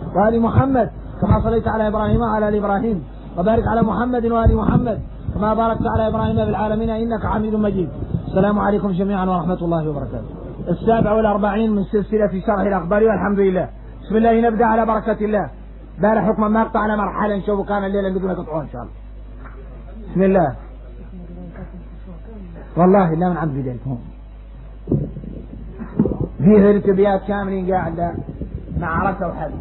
وآل محمد كما صليت على إبراهيم وعلى آل إبراهيم، وبارك على محمد وآل محمد كما باركت على إبراهيم في العالمين إنك حميد مجيد. السلام عليكم جميعا ورحمة الله وبركاته. 47 من سلسلة في شرح الأخبار والحمد لله. بسم الله نبدأ على بركة الله. بارح حكما ما قطعنا مرحلة نشوف كان الليلة بدون قطعون إن شاء الله. بسم الله. والله لا من عبد بدايتهم فيه ارتبيات كاملين قاعدة معركة وحل.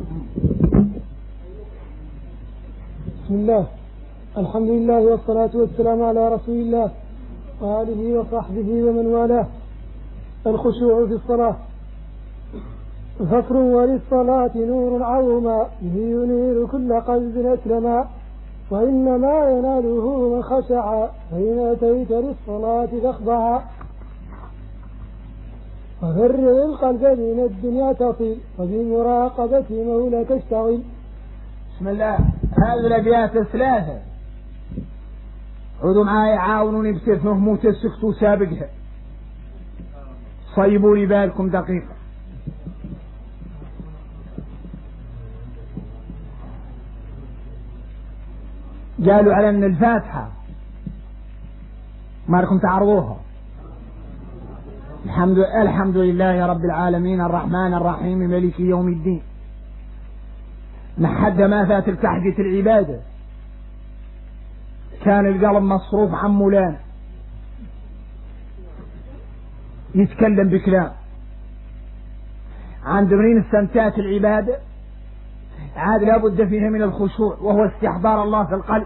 بسم الله، الحمد لله والصلاة والسلام على رسول الله وآله وصحبه ومن والاه. الخشوع في الصلاة. فكر وللصلاة نور عظما به ينير كل قلب أسلما، وإنما يناله من خشع، فإن أتيت للصلاة فاخضعا. وفرغ القلب من الدنيا تصل، وبمراقبة مولاك تشتغل. بسم الله. هذه الأبيات ثلاثة، عودوا معاي عاونوني بسيفهم وتسكتوا سابقها، صيبوا لي بالكم دقيقة. قالوا على أن الفاتحة ما لكم تعرضوها. الحمد لله رب العالمين الرحمن الرحيم مالك يوم الدين. لحد ما فات الكحدة العبادة كان القلب مصروف عن مولانا يتكلم بكلام. عند منين استمتعت العبادة عاد لابد فيها من الخشوع، وهو استحضار الله في القلب.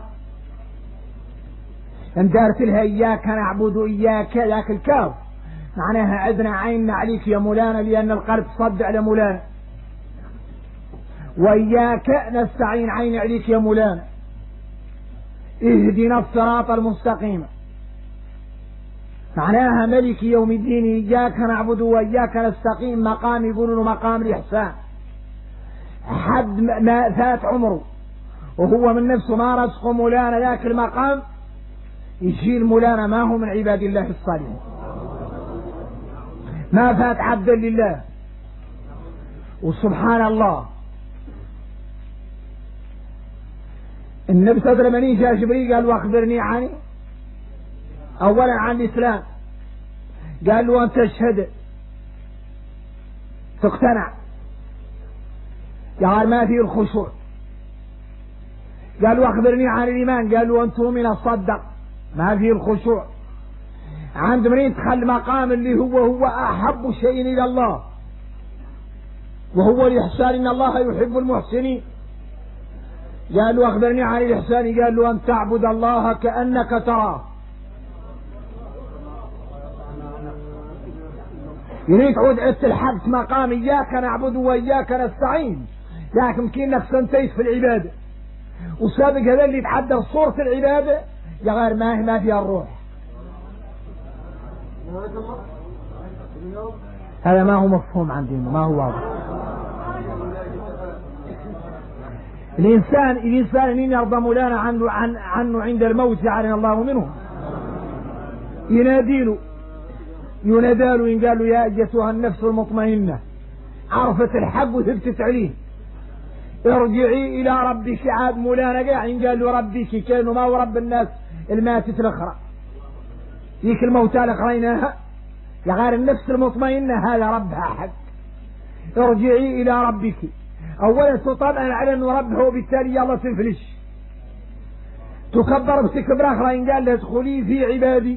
ان دارت لها إياك نعبد إياك ذاك الكاف معناها عدنا عيننا عليك يا مولانا، لأن القلب صد على مولانا. وإياك نستعين عين عليك يا مولانا، اهدنا الصراط المستقيم معناها ملك يوم الدين. إياك نعبد وإياك نستقيم مقام يقولون له مقام الإحسان. حد ما فات عمره وهو من نفسه ما رزق مولانا ذاك المقام، يشيل مولانا ما هو من عباد الله الصالحين. ما فات عبدا لله. وسبحان الله النبي صلى الله عليه وسلم جاء جبريل قال واخبرني عني اولا عن الاسلام. قال له ان تشهد تقتنع، قال ما فيه الخشوع. قال واخبرني عن الايمان، قال له ان تؤمن صدق، ما فيه الخشوع. عند من يدخل مقام اللي هو احب شيء الى الله وهو الاحسان، ان الله يحب المحسنين. قال له اخبرني عن الاحسان، قال له ان تعبد الله كانك تراه. يريد تعود عدت الحق مقام اياك نعبد واياك نستعين، لكن كأنك سنتيت في العباده وسابق هذا اللي يتحدى صورة العباده يا غير ما فيها الروح. هذا ما هو مفهوم عندنا، ما هو واضح. الإنسان إن يرضى مولانا عنه عند الموت جعلنا الله منه، يناديله يناداله إن قالوا يا أيتها النفس المطمئنة عرفت الحق وثبتت عليه ارجعي إلى ربك. عاد مولانا قاعد قال له ربك كانوا ما هو رب الناس الماتت الأخرى ذيك الموتى لقريناها يا غير النفس المطمئنة هذا ربها حق. ارجعي إلى ربك اولا تطمئن على انه ربه وبالتالي يلا تنفلش تكبر بتكبر اخرى ان قال لها ادخلي في عبادي،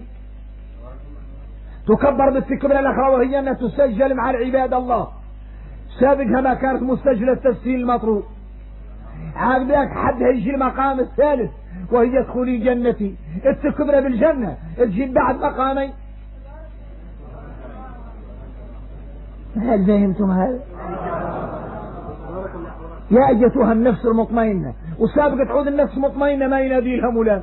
تكبر بالتكبر الاخرى وهي انها تسجل مع العباد الله سابقها ما كانت مسجله التسجيل المطلوب. عاد لك حد هيجي المقام الثالث وهي ادخلي جنتي، التكبر بالجنه تجيب بعد مقامين. هل فهمتم هذا؟ يا أيتها النفس المطمئنة، وسابقة تعود النفس مطمئنة ما ينادي لها مولانا.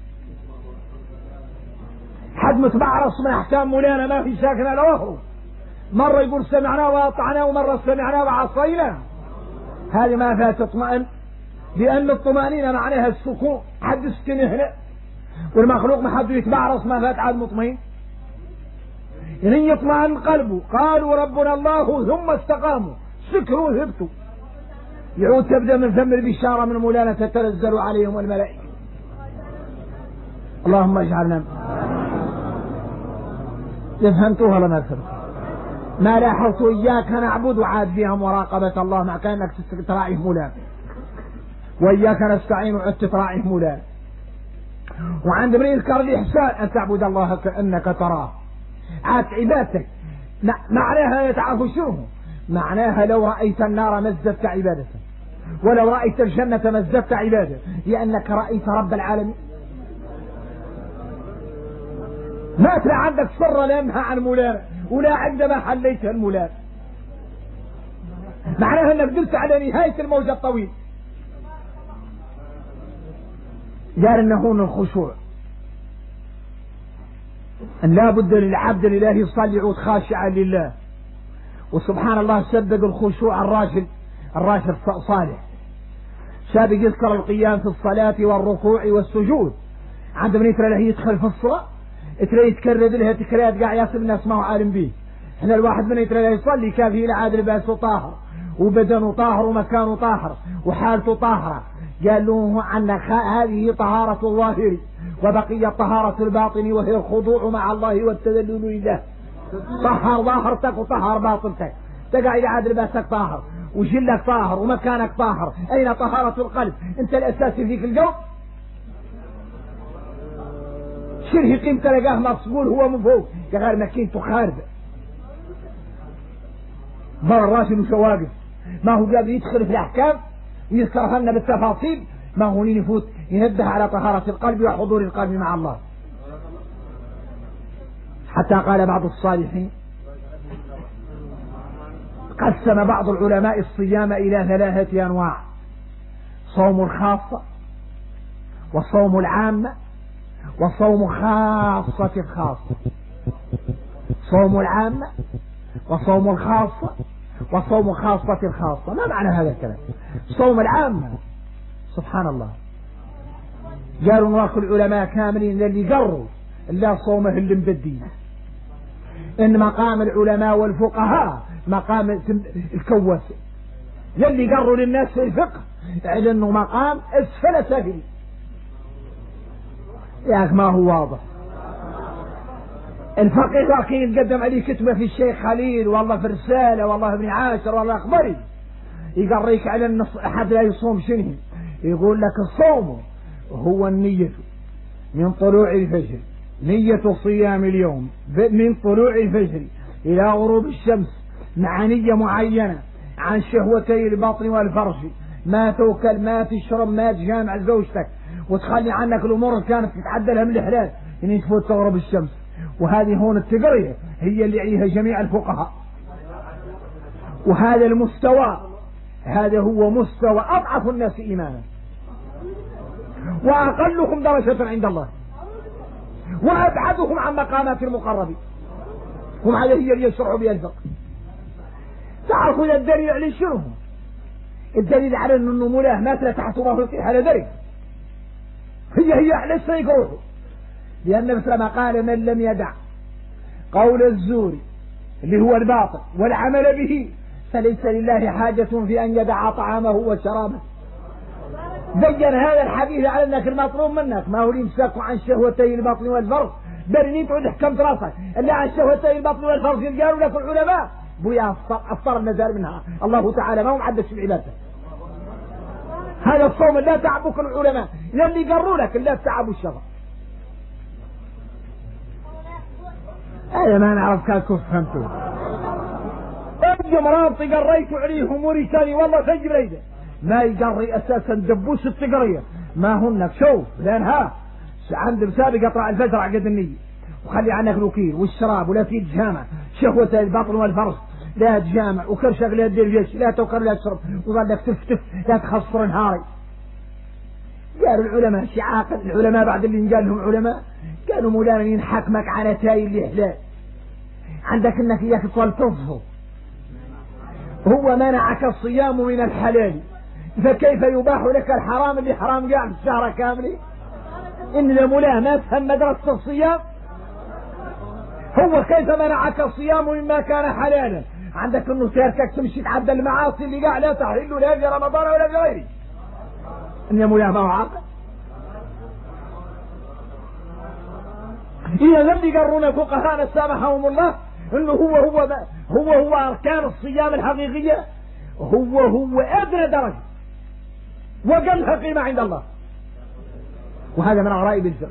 حد متبعرص من أحكام مولانا ما في ساكنة لوهو، مرة يقول سمعنا وأطعنا ومرة سمعنا وعصينا. هذه ما فيها تطمئن، لأن الطمأنينة معناها السكون. حد سكن هنا والمخلوق ما حد يتبعرص ما فات عاد مطمئن. إن يطمئن قلبه قالوا ربنا الله ثم استقاموا سكروا هبتوا. يعود تبدأ من ثم البشارة من مولانا تتنزل عليهم الملائكة. اللهم اجعلنا. فهمتوها ولا ما فهمتوها؟ ما لاحظت إياك نعبد وعاد بها مراقبة الله مع كأنك تراعيه مولانا، وإياك نستعين وعدت تراعيه مولانا. وعند من يذكر الإحسان أن تعبد الله كأنك تراه. عاد عبادتك معناها تعرف شنو معناها؟ لو رأيت النار مزدت عبادته، ولو رأيت الجنة مزدت عبادته، لأنك رأيت رب العالمين. ما تلا عندك سر لمها عن مولانا ولا عندما حليتها المولانا، معناها انك درت على نهاية الموج الطويل. قال انه هون الخشوع ان لا بد للعبد لله يصلي يعود خاشعا لله. وسبحان الله سبق الخشوع الراجل صالح سابق يذكر القيام في الصلاة والركوع والسجود. عند من يترى له يدخل في الصلاة ترى يتكرر لها تكريات قاع ياسب الناس ما هو عالم به. احنا الواحد من يترى له يصلي كافي العاد لباسه طاهر وبدنه طاهر ومكانه طاهر وحالته طاهرة. قال له عنا هذه طهارة الظاهر وبقية طهارة الباطن، وهي الخضوع مع الله والتذلل لله. طهر ظاهرتك وطهر باطنتك، تقعد عاد لباسك طاهر وجلك طاهر ومكانك طاهر. اين طهارة القلب؟ انت الاساسي فيك القلب. شره قيمته لقاه مصقول هو من فوق غير مكينته خاربة. بر الراشد وشواقف ما هو قادر يدخل في الاحكام ويذكرهن بالتفاصيل، ما هو يفوت ينبه على طهارة القلب وحضور القلب مع الله. حتى قال بعض الصالحين قسم بعض العلماء الصيام إلى 3 أنواع: صوم الخاصة وصوم العامة وصوم خاصة الخاصة. صوم العامة وصوم الخاصة وصوم خاصة الخاصة. ما معنى هذا الكلام؟ صوم العامة سبحان الله قالوا نراك العلماء كاملين اللي قروا إلا صومه اللي مبدين. إن مقام العلماء والفقهاء مقام الكواسة، يلي قروا للناس في الفقه على انه مقام اسفل سفل. يا ما هو واضح. الفقيه لكن يتقدم عليه كتبه في الشيخ خليل والله في رسالة والله ابن عاشر والله اخبري يقريك على ان احد لا يصوم شنو، يقول لك الصوم هو النية من طلوع الفجر، نية صيام اليوم من طلوع الفجر الى غروب الشمس مع نية معينة عن شهوتي البطن والفرج، ما توكل ما تشرب ما تجامع زوجتك وتخلي عنك الامور اللي كانت تتعدلها من الحلال ان تفوت تغرب الشمس. وهذه هون التقرية هي اللي عليها جميع الفقهاء. وهذا المستوى هذا هو مستوى اضعف الناس ايمانا واقلهم درجة عند الله وابعدهم عن مقامات المقربين. هم هذا هي اللي يشرعوا بها الفقه. تعرفون الدليل على شنو؟ الدليل على انه مولاه ما تحت الله على ذلك هي على الشيء روحه. لأن مثل ما قال من لم يدع قول الزور اللي هو الباطل والعمل به فليس لله حاجة في أن يدع طعامه وشرابه. بين هذا الحديث على أنك المطلوب منك ما هو الإمساك عن شهوتي البطن والفرج، بل إن تعود حكمت راسك اللي عن شهوتي البطن والفرج قالوا لك العلماء بويا أفطر النزال منها الله تعالى ما هو معدش العبادة. هذا الصوم لا تعبك العلماء اللي قروا لك لا تعبوا الشرع. هذا ما نعرف كيف فهمتوه. مرات قريت عليه اموري ثاني والله تجي بريده ما يقري اساسا دبوس التقريه ما هنك شوف لانها عند مسابق اطلع الفجر عقد النية وخلي عنك الوكيل والشراب ولا في تجامع شهوة البطن والفرج لا تجامع وكل شغله تدير جيش لا توكل لا تشرب وظلك تفتف لا تخسر نهاري. قالوا العلماء شي عاقل العلماء بعد اللي قال لهم علماء قالوا مولانا ينحكمك على تاي الإحلال عندك انك اياك تلتفه هو منعك الصيام من الحلال فكيف يباح لك الحرام اللي حرام قاعد الشهر كامل. ان المولاه ما تفهم مدرسة الصيام هو كيف منعك الصيام مما كان حلالا عندك انه تاركك تمشي تعدى المعاصي اللي قاع لا تحل لا في رمضان ولا في غيره. ان يا مولاه ما هو عاقل. إذا لم يقرون فقهاء سامحهم الله انه هو اركان الصيام الحقيقية، هو ادنى درجة وقلها قيمة عند الله. وهذا من غرائب الفقه.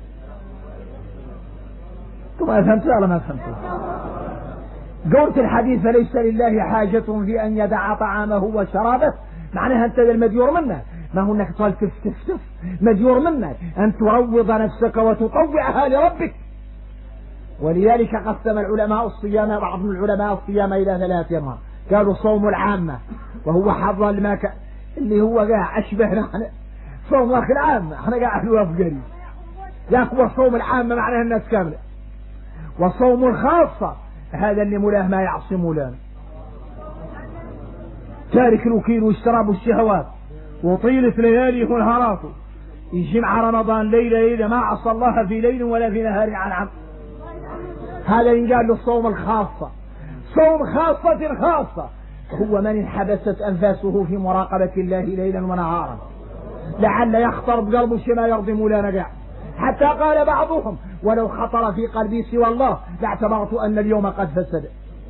ثم فهمت ولا ما فهمت؟ قلت الحديث فليس لله حاجة في ان يدع طعامه وشرابه، معناها انت المديور منه ما هو انك تقول تف مديور منك ان تروض نفسك وتطوعها لربك. ولذلك قسم العلماء الصيام، بعض العلماء الصيام الى 3 انواع. قالوا صوم العامة وهو حظ الماك اللي هو قاع اشبهنا صوم واخ العامة، احنا قاعد نوقف قريب ياك. صوم العامة معناها الناس كاملة. وصوم الخاصة هذا اللي مولاه ما يعصي مولانا، تارك الوكيل والشراب والشهوات وطيلة ليالي ونهاراته، يجي مع رمضان ليلة ما عصى الله في ليل ولا في نهار عن عم. هذا ينقال له الصوم الخاصة. صوم خاصة هو من انحبست أنفاسه في مراقبة الله ليلا ونهارا لعل يخطر بقلبه شيء ما يرضي مولانا قاع. حتى قال بعضهم ولو خطر في قلبي سوى الله لاعتبرت أن اليوم قد فسد.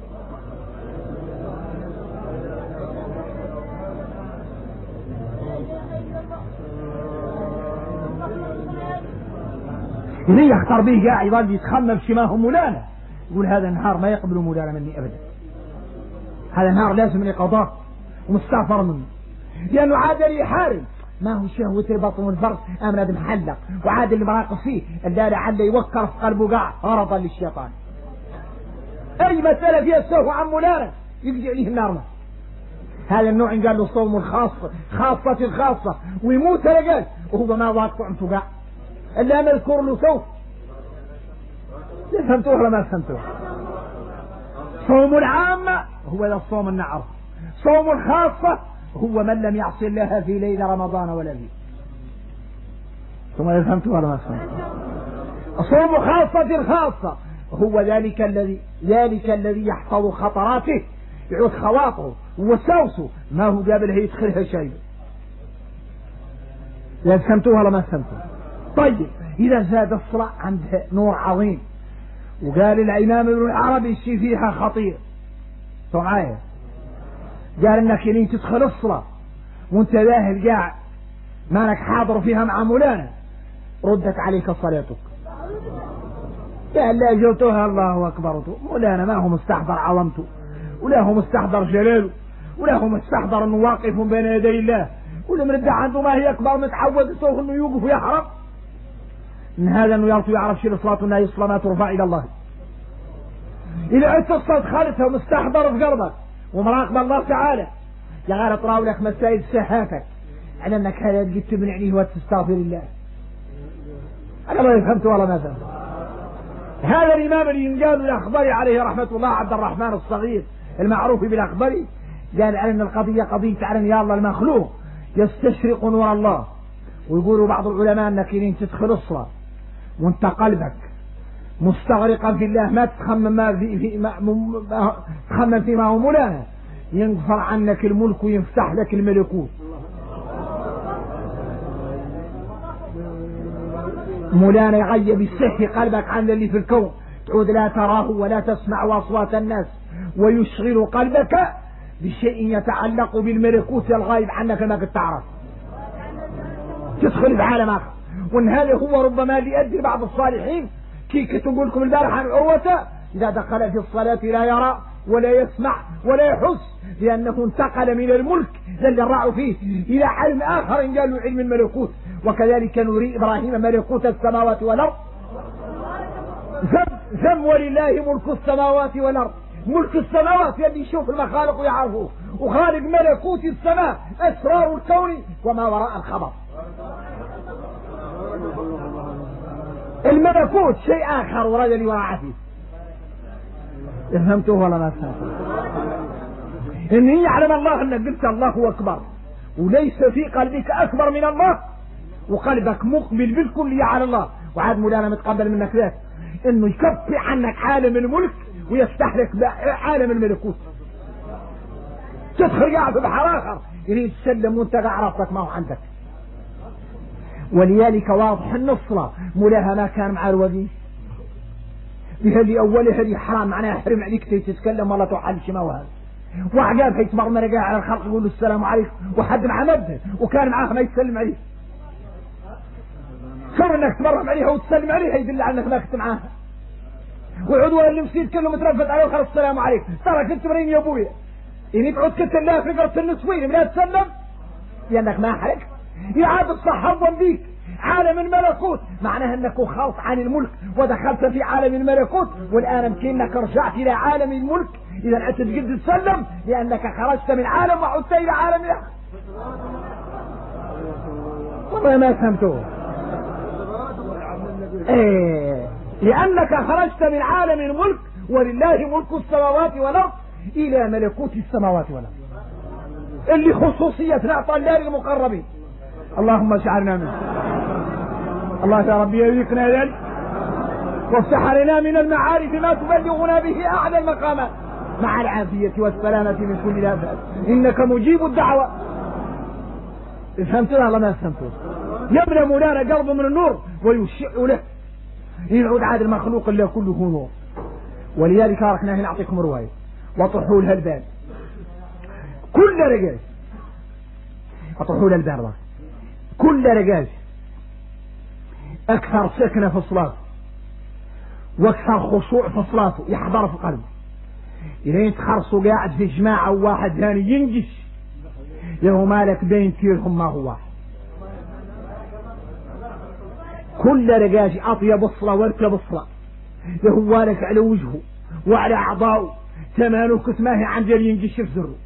إذا يختار به قاعد يظل يتخمم شماه مولانا، يقول هذا النهار ما يقبل مولانا مني أبدا، هذا النهار لازم مني قضاء ومستغفر منه، لأنه عاد لي يحارب ما هو شهوة البطن والفرج أمن محلق، وعاد اللي مراقب فيه اللي لعل يوكر في قلبه قاع غرضا للشيطان. أي مسألة فيها السهو عن مولانا يقضي عليه النار. هذا النوع قال له صوم خاصة ويموت رجال وهو ما واقع عنه قاع إلا نذكر له سوف. فهمتوه ولا ما فهمتوه؟ صوم العامة هو ذا الصوم النعر. صوم الخاصة هو من لم يعصي الله في ليل رمضان ولا فيه. ثم فهمتوه ولا ما فهمتوه؟ صوم خاصة هو ذلك الذي يحفظ خطراته، يعود خواطره ووساوسه ما هو قابل يدخلها شيء. لا فهمتوه ولا ما فهمتوه؟ طيب إذا زاد الصلاة عنده نور عظيم. وقال الإمام ابن العربي الشيء فيها خطير معايا، قال انك يعني تدخل الصلاة وانت ذاهب قاعد مالك حاضر فيها مع مولانا ردت عليك صلاتك. قال لا جوتها الله أكبر، مولانا ما هو مستحضر عظمته ولا هو مستحضر جلاله ولا هو مستحضر انه واقف بين يدي الله، والمردة عنده ما هي أكبر متعود سوف انه يوقف ويحرم من هذا انه يعرف شيء الصلاة وانها الصلاة ما ترفع الى الله. اذا عدت الصلاة خالتها ومستحضر في قلبك ومراقب الله تعالى يا غير تراوي لك مسائل سهاتك على انك هذا جيت تبني عليه وتستغفر الله. انا ما فهمت ولا ما فهمت. هذا الامام اللي ينقال الاخضري عليه رحمة الله عبد الرحمن الصغير المعروف بالاخضري قال على ان القضية قضية على ان يا الله المخلوق يستشرق نور الله. ويقولوا بعض العلماء انك إن تدخل الصلاة وانت قلبك مستغرقا في الله ما تخمم تخمم فيما هو مولانا ينقصر عنك الملك ويفتح لك الملكوت. مولانا يغيب السحي قلبك عن اللي في الكون تعود لا تراه ولا تسمع أصوات الناس ويشغل قلبك بشيء يتعلق بالملكوت الغايب عنك ما كنت تعرف تدخل في عالم آخر. وان هذا هو ربما ليؤدي بعض الصالحين كي تقول لكم البارح عن عروة إذا دخل في الصلاة لا يرى ولا يسمع ولا يحس لأنه انتقل من الملك الذي الرأوا فيه إلى علم آخر قالوا علم الملكوت. وكذلك نري إبراهيم ملكوت السماوات والأرض ذم ولله ملك السماوات والأرض. ملك السماوات الذي يشوف المخالق ويعرفه وخالق ملكوت السماء أسرار الكون وما وراء الخبر. الملكوت شيء آخر ورد لي وراءه. فهمته ولا ما فهمته؟ إن يعلم الله أنك قلت الله أكبر وليس في قلبك أكبر من الله وقلبك مقبل بالكلية على الله. وعاد مولانا متقبل منك ذاك إنه يكفي عنك عالم الملك ويفتح لك عالم الملكوت. تدخل قاعد في بحر آخر يريد تسلم وانت قاعد راسك ما هو عندك. ولذلك واضح ان الصلاة مولاها ما كان مع الوقيف بهذه أولها هذه حرام معناها يحرم عليك تتكلم ولا تحل شموها. وعقاب هيتمر مرقا على الخلق يقول له السلام عليكم وحد مع مبه وكان معاه ما يتسلم عليه. صار انك تمرهم عليها وتسلم عليها يدل على انك ما كنت معاها. وعضوها اللي مسيت كله مترفد عليه وخلص السلام عليكم. ترى كنت مرين يا ابويا يعني تعود كنت الله فكرة النسوين لا تسلم لانك ما حرك يعاد الصحة بيك عالم الملكوت معناها انك خلص عن الملك ودخلت في عالم الملكوت والان يمكنك رجعت الى عالم الملك. اذا انت تقدر تسلم لانك خرجت من عالم وعدت الى عالم الاخر. والله ما فهمتوه. ايه لانك خرجت من عالم الملك ولله ملك السماوات والارض الى ملكوت السماوات والارض اللي خصوصية نعطى الله للمقربين. اللهم اجعلنا منه. الله يا ربي يذيقنا ذلك وافتح لنا من المعارف ما تبلغنا به اعلى المقامات مع العافية والسلامة من كل آفات انك مجيب الدعوة. فهمتنا الله ما فهمتوه. يبنى مولانا قلبه من النور ويشع له يعود عاد المخلوق اللي كله نور. ولذلك ركنا هنا نعطيكم رواية وطحوا لها الباب كل رجاج وطحوا لها الباب كل رجاج اكثر سكنة في صلاته واكثر خشوع في صلاته يحضر في قلبه. إذا يتخرصوا قاعد في جماعة وواحد ثاني ينجش له مالك بين تيرهم ما هو واحد. كل رجاج أطيب الصلاة واركب الصلاة له مالك على وجهه وعلى أعضائه ثمانه كتماه عن جل ينجش في زره.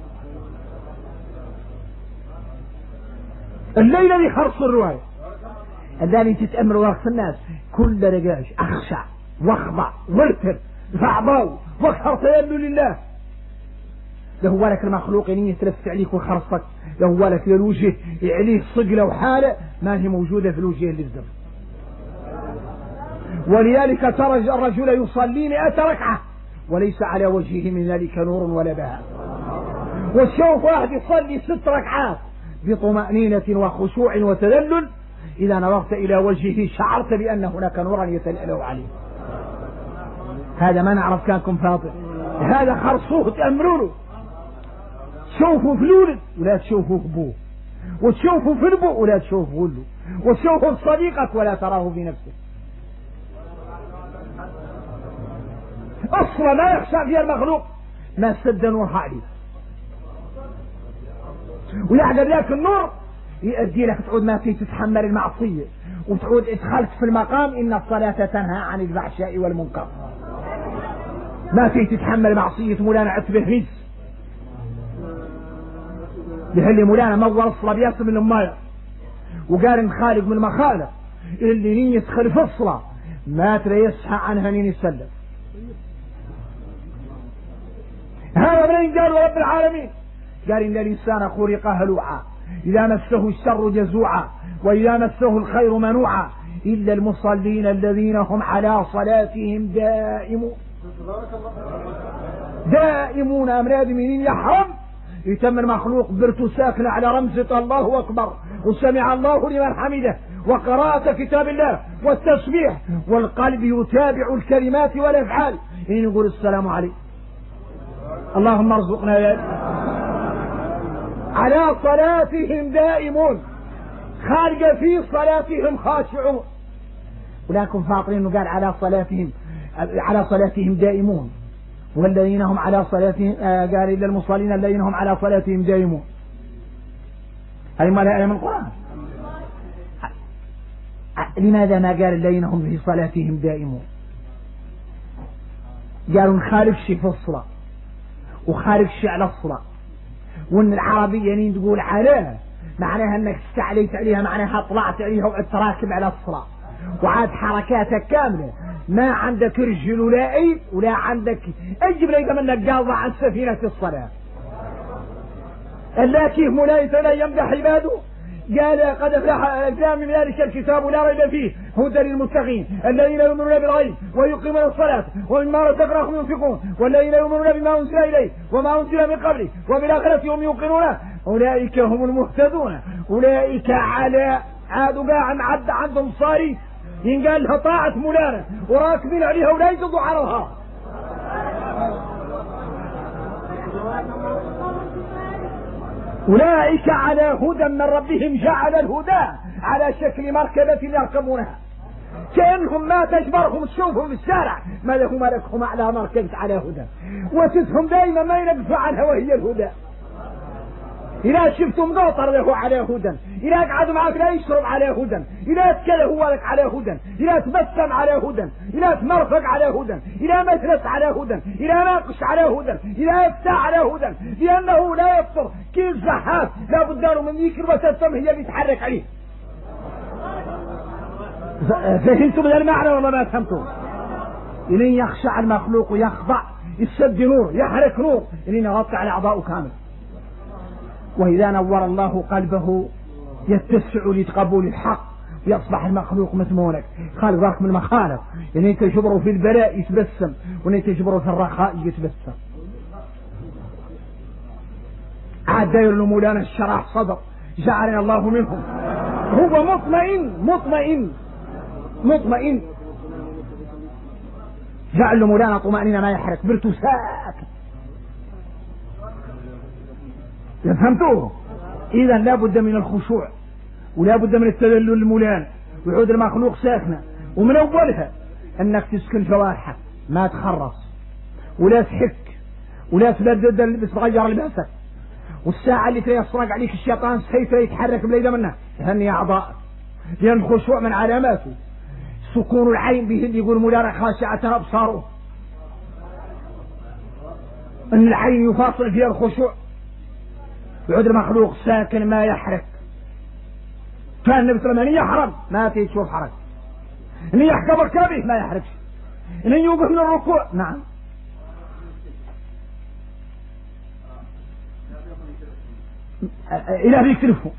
الليلة اللي خرص الرواية الذي تتأمر وقت الناس كل رجاج أخشع واخضع وارتب فأعضائه واكثر تيلو لله. له ولك المخلوق يعني يتلف عليك وخرصك له ولك للوجه عليه صقلة وحالة ما هي موجودة في الوجه اللي الزر. ولذلك ترى الرجل يصلي 100 ركعة وليس على وجهه من ذلك نور ولا بهاء. والشوف واحد يصلي 6 ركعات بطمأنينة وخشوع وتذلل إذا نظرت إلى وجهه شعرت بأن هناك نورا يتلألأ عليه. هذا ما نعرف كانكم فاضل هذا خرصوه تأمروا له. تشوفوا في الولد ولا تشوفوا في ابوه وتشوفوا في البو ولا تشوفوا له وتشوفوا في صديقك ولا تراه في نفسه. أصلا ما يخشى فيها المخلوق ما سد نورها عليه ويعقد لك النور يؤدي لك تعود ما فيه تتحمل المعصية وتعود ادخلت في المقام إن الصلاة تنهى عن الفحشاء والمنكر. ما فيه تتحمل معصية مولانا عتبه هيس لهاللي مولانا مور الصلاة بياسم من الماية وقال خالق من المخالق اللي نين يدخل في الصلاة ما ترى يصحى عنها نين يسلم. هذا من قال رب العالمين قال إن الإنسان خلق هلوعا إذا مسه الشر جزوعا وإذا مسه الخير منوعا إلا المصلين الذين هم على صلاتهم دائمون أمراض منين يحرم يتم المخلوق برتو ساكنة على رمزة الله أكبر وسمع الله لمن حمده وقراءة كتاب الله والتسبيح والقلب يتابع الكلمات والأفعال إن نقول السلام عليكم اللهم ارزقنا ذلك. على صلاتهم دائمون خارج في صلاتهم خاشعون ولكن فاطرين انه قال على صلاتهم دائمون والذين هم على صلاتهم قال إلا المصلين الذين هم على صلاتهم دائمون. هذه ما لها من القرآن. لماذا ما قال الذين هم في صلاتهم دائمون؟ قالوا نخالف شيء في الصلاة وخارج شيء على الصلاة وان العربية يعني تقول علاه معناها انك استعليت عليها معناها طلعت عليها وعدت راكب على الصلاة وعاد حركاتك كاملة ما عندك رجل ولا ايد ولا عندك اجب ليك منك قاضى عن سفينة الصلاة. اللاكيه ملايته لا يمدح عباده قال قد أفلح من ذلك الكتاب لا ريب فيه هدى للمتقين الذين يؤمنون بالغيب ويقيمون الصلاة ومما رزقناهم ينفقون والذين يؤمنون بما أنزل إليه وما أنزل من قبله وبالآخرة هم يوقنون أولئك هم المهتدون. أولئك على عاد باع عد عندهم صاري ينقال لها طاعة مولانا وراكبين عليها ولا يجدوا عرضها. أولئك على هدى من ربهم جعل الهدى على شكل مركبة يركبونها كأنهم ما تجبرهم تشوفهم في الشارع ما لهم لكم على مركبة على هدى وتدهم دائما ما ينقفوا عنها وهي الهدى. إذا شفتم قطر له على هدى إذا قعد معك لا يشرب على هدى إذا تكله هو لك على هدى إذا تبسم على هدى إذا تمرفق على هدى إذا مجلس على هدى إذا ناقش على هدى إذا يفتح على هدى لأنه لا يفطر كيف زحاف لا بد له من ذيك الوسط هي اللي يتحرك عليه. فهمتم من المعنى والله ما فهمتم؟ إلين يخشع المخلوق ويخضع يسد نور يحرك نور إلين يغطي على أعضاءه كامل. وإذا نور الله قلبه يتسع لتقبل الحق يصبح المخلوق مثمونك خالق ذاك من المخالق يعني انت تجبره في البلاء يتبسم وانت تجبره في الرخاء يتبسم. عاد داير له مولانا الشرح صدر جعلنا الله منهم هو مطمئن جعل له مولانا طمأنينة ما يحرك برتو ساكت. فهمتوه؟ إذا لا بد من الخشوع ولا بد من التذلل المولانا ويعود المخلوق ساكنة ومن أولها أنك تسكن جوارحك ما تخرص ولا تحك ولا تبدل تغير لباسك والساعة اللي يسرق عليك الشيطان سيف يتحرك بليدة منها هني أعضاء لأن الخشوع من علاماته سكون العين به اللي يقول مولانا خاشعة أبصاره أن العين يفاصل فيها الخشوع يعود المخلوق ساكن ما يحرك. كان النبي صلى الله عليه وسلم يحرم ما تشوف حرك إن يحكم ركابه ما يحركش إن يوقف من الركوع نعم إلى ذيك تلفه.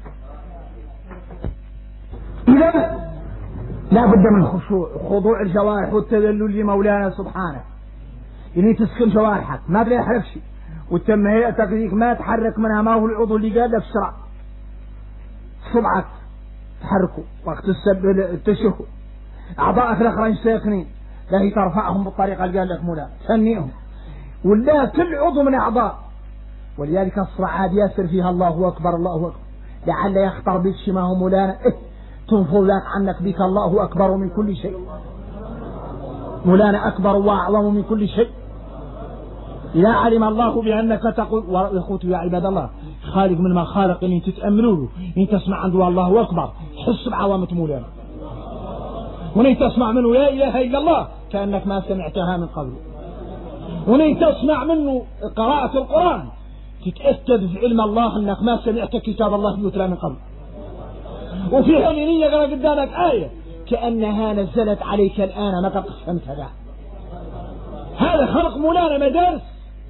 إذا لا بد من الخشوع وخضوع الجوارح والتذلل لمولانا سبحانه إن تسكن جوارحك ما بلا يحركش وتم هيئتك ذيك ما تحرك منها ما هو العضو اللي قال لك شرع صبعك تحركه وقت التشهد أعضاءك الأخرين ساكنين لا هي ترفعهم بالطريقة اللي قال لك مولا تهنيهم ولا كل عضو من أعضاء ولذلك الصلاة عاد ياسر فيها الله أكبر الله أكبر لعل يخطر بك شما هو مولانا تنفض لك عنك بك الله أكبر من كل شيء مولانا أكبر وأعظم من كل شيء. إذا علم الله بأنك تقول وإخوتي يا عباد الله خالق من ما خالق إن تتأملوا له إن تسمع عنده الله أكبر حس بعظمة مولانا وإن تسمع منه لا إله إلا الله كأنك ما سمعتها من قبل وإن تسمع منه قراءة القرآن تتأكد في علم الله أنك ما سمعت كتاب الله يتلى من قبل. وفي حين يقرأ قدامك آية كأنها نزلت عليك الآن ما قد فهمتها. هذا خلق مولانا مدارس.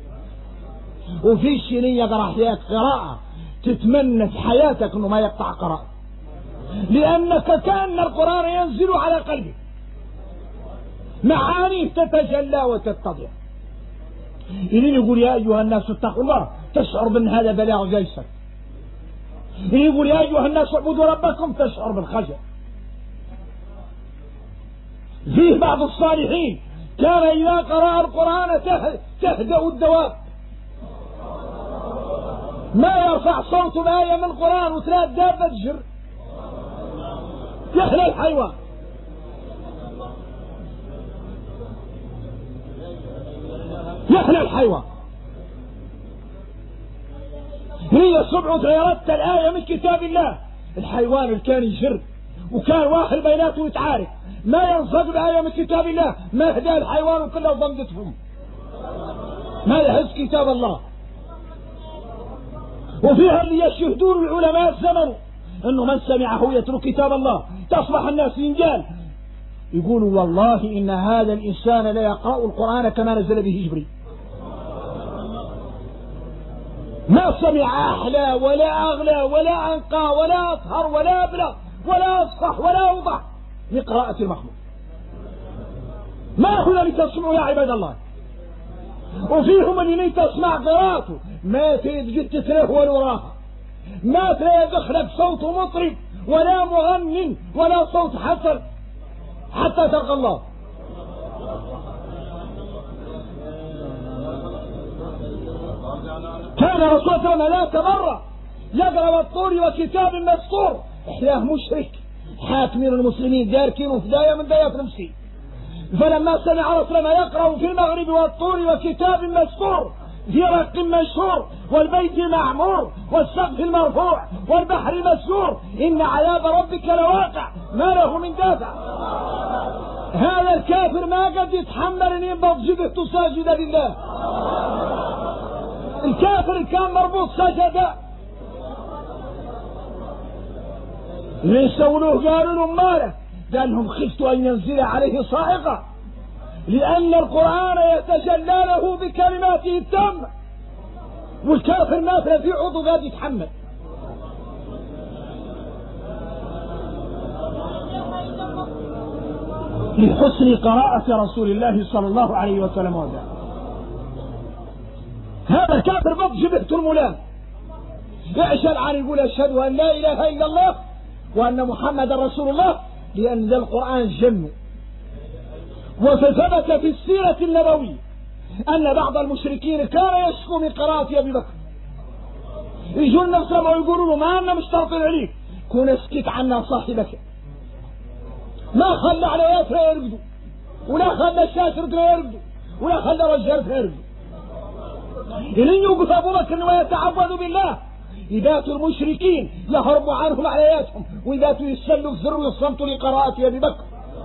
وفي شيء يقرأ حياتك قراءة تتمنى في حياتك أنه ما يقطع قراءة لأنك كأن القرآن ينزل على قلبك معانيه تتجلى وتتضح. إذن يقول يا أيها الناس اتقوا الله تشعر بأن هذا بلاغ جيسر. إذن يقول يا أيها الناس اعبدوا ربكم تشعر بالخجل. فيه بعض الصالحين كان إذا قرأ القرآن تهدأ الدواب ما يرفع صوت بآية من القرآن وتلاقي الدابة تجر يحلى الحيوان. يحلى الحيوان. هي 7 غيرت الآية من كتاب الله الحيوان اللي كان يجر وكان واحد بيناته يتعارك ما ينصد الآية من كتاب الله ما هدى الحيوان كله ضمدتهم ما يحس كتاب الله. وفيها اللي يشهدون العلماء الزمن انه من سمعه يترك كتاب الله تصبح الناس ينجال يقولوا والله ان هذا الانسان لا يقرأ القرآن كما نزل به جبريل. ما سمع أحلى ولا أغلى ولا أنقى ولا أطهر ولا أبلغ ولا أفصح ولا أوضح لقراءة المخلوق. ما هنا لتسمعوا يا عباد الله، وفيهم من تسمع قراءته ما تجد تتره ولا وراها، ما تدخلك صوت مطرب ولا مغنٍ ولا صوت حسن حتى تلقى الله. كان رسول الله لا تبرأ يقرأ والطور وكتاب مسطور. إحلاه مشرك حاكمين المسلمين داركين في داية من دايات نفسي، فلما سمع رسول الله يقرأ في المغرب والطور وكتاب مسطور في رق مشهور والبيت معمور والسقف المرفوع والبحر المسجور إن عذاب ربك لواقع ما له من دافع. هذا الكافر ما قد يتحمل ان ينبض جبهته ساجدا لله. الكافر كان مربوط سجدا، يسولوه قالوا له ماله، قال لهم خفت ان ينزل عليه صاعقه لان القران يتجلى له بكلماته التامه، والكافر ما في عضو قاعد يتحمل. لحسن قراءة رسول الله صلى الله عليه وسلم وذا. هذا الكافر بط جبهته الملام يعشل عن يقول أشهد أن لا إله إلا الله وأن محمد رسول الله، لأن ذا القرآن جنه. وثبت في السيرة النبوية أن بعض المشركين كان يشكو من قراءة أبي بكر، يجوا الناس ويقولوا له ما أنا مشترطين عليك كون اسكت عنا صاحبك، ما خلى علياتنا يرقدوا ولا خلى الشاشرتنا يرقدوا ولا خلى رجالتنا يرقدوا. إلين يوقف أبو بكر ويتعوذ بالله يباتوا المشركين يهربوا عنهم علياتهم ويباتوا يسلوا في ذر ويصمتوا لقراءة أبي بكر.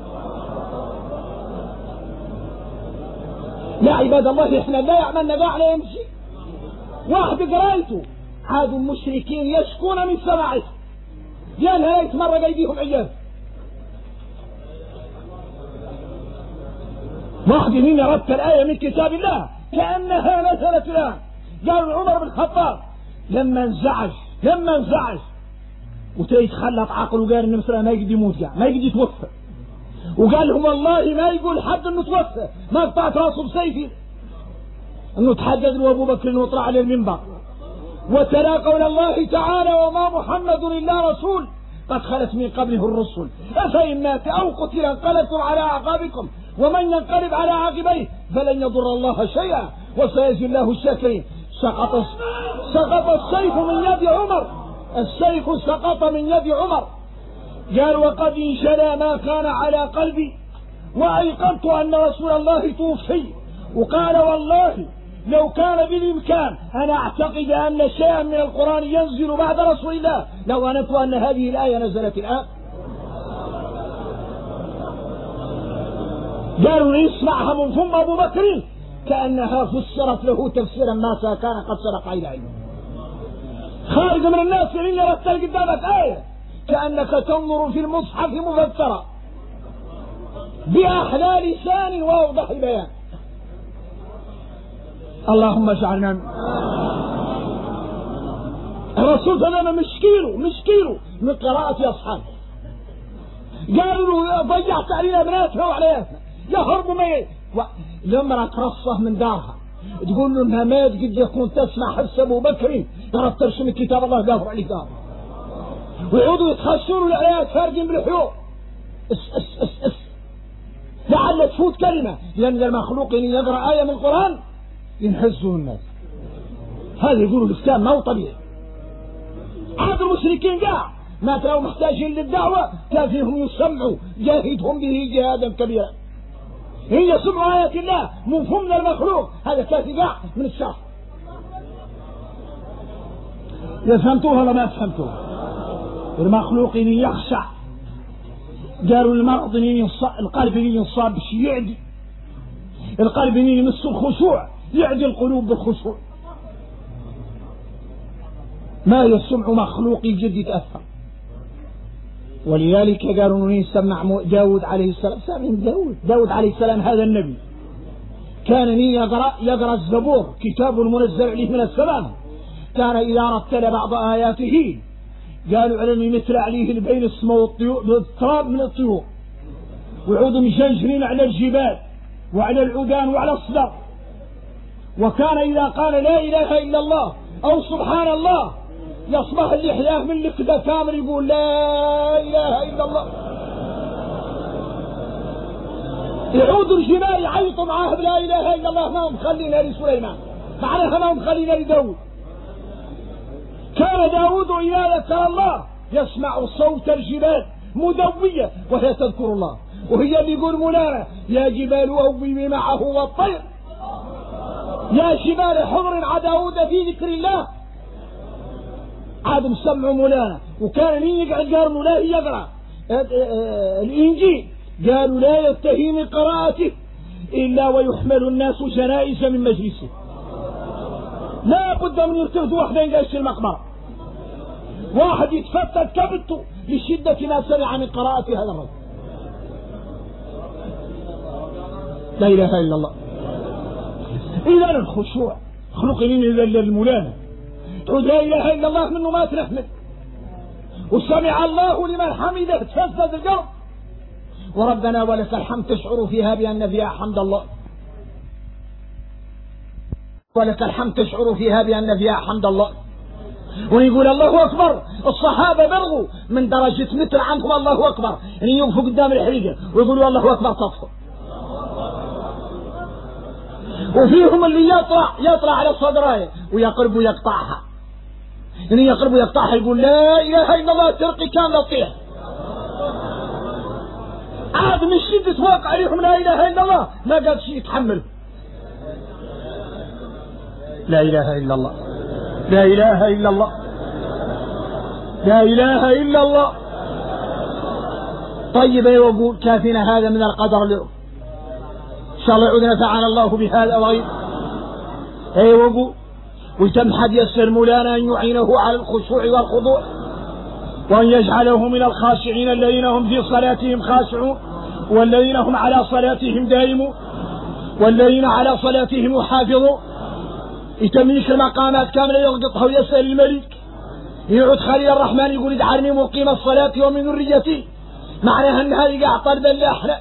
يا عباد الله احنا لا يعملنا قاعنا يمشي واحد قرايته عادوا المشركين يشكون من سماعه لأنها يتمرق أيديهم عياذ. واحد هنا رد الآية من كتاب الله كأنها نزلت الآن. قال عمر بن الخطاب لما انزعج وتيتخلط عقله قال النبي صلى الله عليه وسلم ما يقدر يموت ما يقدر يتوفى، وقال لهم والله ما يقول حد انه توفى ما قطعت راسه بسيفي، انه تحدد له ابو بكر انه طلع على المنبر وتلا قول الله تعالى وما محمد الا رسول قد خلت من قبله الرسل افإن مات او قتل انقلبتم على اعقابكم ومن ينقلب على عقبيه فلن يضر الله شيئا وسيجزي الله الشاكرين. سقط السيف من يد عمر، السيف سقط من يد عمر. قال وقد انشلى ما كان على قلبي وايقنت ان رسول الله توفي، وقال والله لو كان بالامكان انا اعتقد ان شيئا من القران ينزل بعد رسول الله لو انت ان هذه الايه نزلت الان. قالوا يسمعها من فم ابو بكر كانها فسرت له تفسيرا ما كان قد سبق الى علمه. خارج من الناس اللي يرتل قدامك ايه كانك تنظر في المصحف مفسرا باحلى لسان واوضح بيان. اللهم اجعلنا الرسول صلى الله عليه وسلم مشكيله من قراءة أصحابه. قالوا له ضيعت علينا بناتنا وعلياتنا يهربوا لما ترصه من دارها تقول له انها مات قد يكون تسمع حس ابو بكر قرأت ترسم كتاب الله قافر عليه دار ويعودوا يتخشون الآيات خارجين بالحيوط اس لعل تفوت كلمة، لأن المخلوق إن يقرأ آية من القرآن ينحزه الناس. هذا يقولوا الإسلام ما هو طبيعي. عاد المشركين قاع ما تروا محتاجين للدعوة كافيهم يسمعوا جاهدهم به جهادا كبيرا. هي سمعوا آيات الله من فم المخلوق هذا كافي قاع من الشر. يا فهمتوها ولا ما فهمتوها؟ المخلوق إن يخشع قالوا المرض القلب إن يصاب بشيء يعدي القلب إن يمس الخشوع يعدي القلوب بالخشوع. ما يسمع مخلوق جد يتأثر. ولذلك قالوا انه يسمع داود عليه السلام. سامعين داود عليه السلام هذا النبي كان يقرأ الزبور كتاب المنزل عليه من السماء كان إذا رتل بعض آياته قالوا علمي مثل عليه البين اسمه التراب من الطيور، وعود مشنشرين على الجبال وعلى العدان وعلى الصدر. وكان إذا قال لا إله إلا الله أو سبحان الله يصبح اللحية من لقدة كامل يقول لا إله إلا الله. يعود الجبال يعيطوا معاه بلا إله إلا الله، ما هم خلينا لسليمان، معناها ما هم خلينا لداود. كان داود إذا ذكر الله يسمع صوت الجبال مدوية وهي تذكر الله، وهي اللي يقول مولانا يا جبال أوبي معه والطير، يا جبال حضر على داود في ذكر الله. عاد مسمعوا مولانا، وكان مين يقعد قال مولانا يقرأ الإنجيل قالوا لا ينتهي من قراءته إلا ويحمل الناس جنائز من مجلسه، لا بد من يرتفض واحدين قاش المقبرة، واحد يتفتت كبته لشدة ما سمع من قراءة هذا الرجل. لا إله إلا الله. إذا الخشوع خلقني من المولانا تقول لا إله إلا الله منه ما تنحمل، وسمع الله لمن حمده تفزز القلب، وربنا ولك الحمد تشعر فيها بأن فيها حمد الله، ولك الحمد تشعر فيها بأن فيها حمد الله. ويقول الله أكبر، الصحابة بلغوا من درجة مثل عنهم الله أكبر، يعني يوقفوا قدام الحريقة ويقولوا الله أكبر تطفى. وفيهم اللي يطلع على صدره ويقرب ويقطعها، يعني يقرب ويقطعها يقول لا إله إلا الله ترقي كاملة تطيح. عاد من شدة واقع عليهم لا إله إلا الله ما قال شيء يتحمل. لا إله إلا الله، لا إله إلا الله، لا إله إلا الله. طيب أيوة أقول كافينا هذا من القدر اليوم، إن شاء الله يعود نفعنا الله بهذا وغيره. أيوة أقول ويتمحد يسر مولانا أن يعينه على الخشوع والخضوع، وأن يجعله من الخاشعين الذين هم في صلاتهم خاشعون، والذين هم على صلاتهم دائمون، والذين على صلاتهم يحافظون. يتميك المقامات كاملة يلقطها ويسأل الملك. يعود خليل الرحمن يقول اجعلني مقيم الصلاة ومن ذريتي، معناها أن هذه قاع طلبا لأحلى.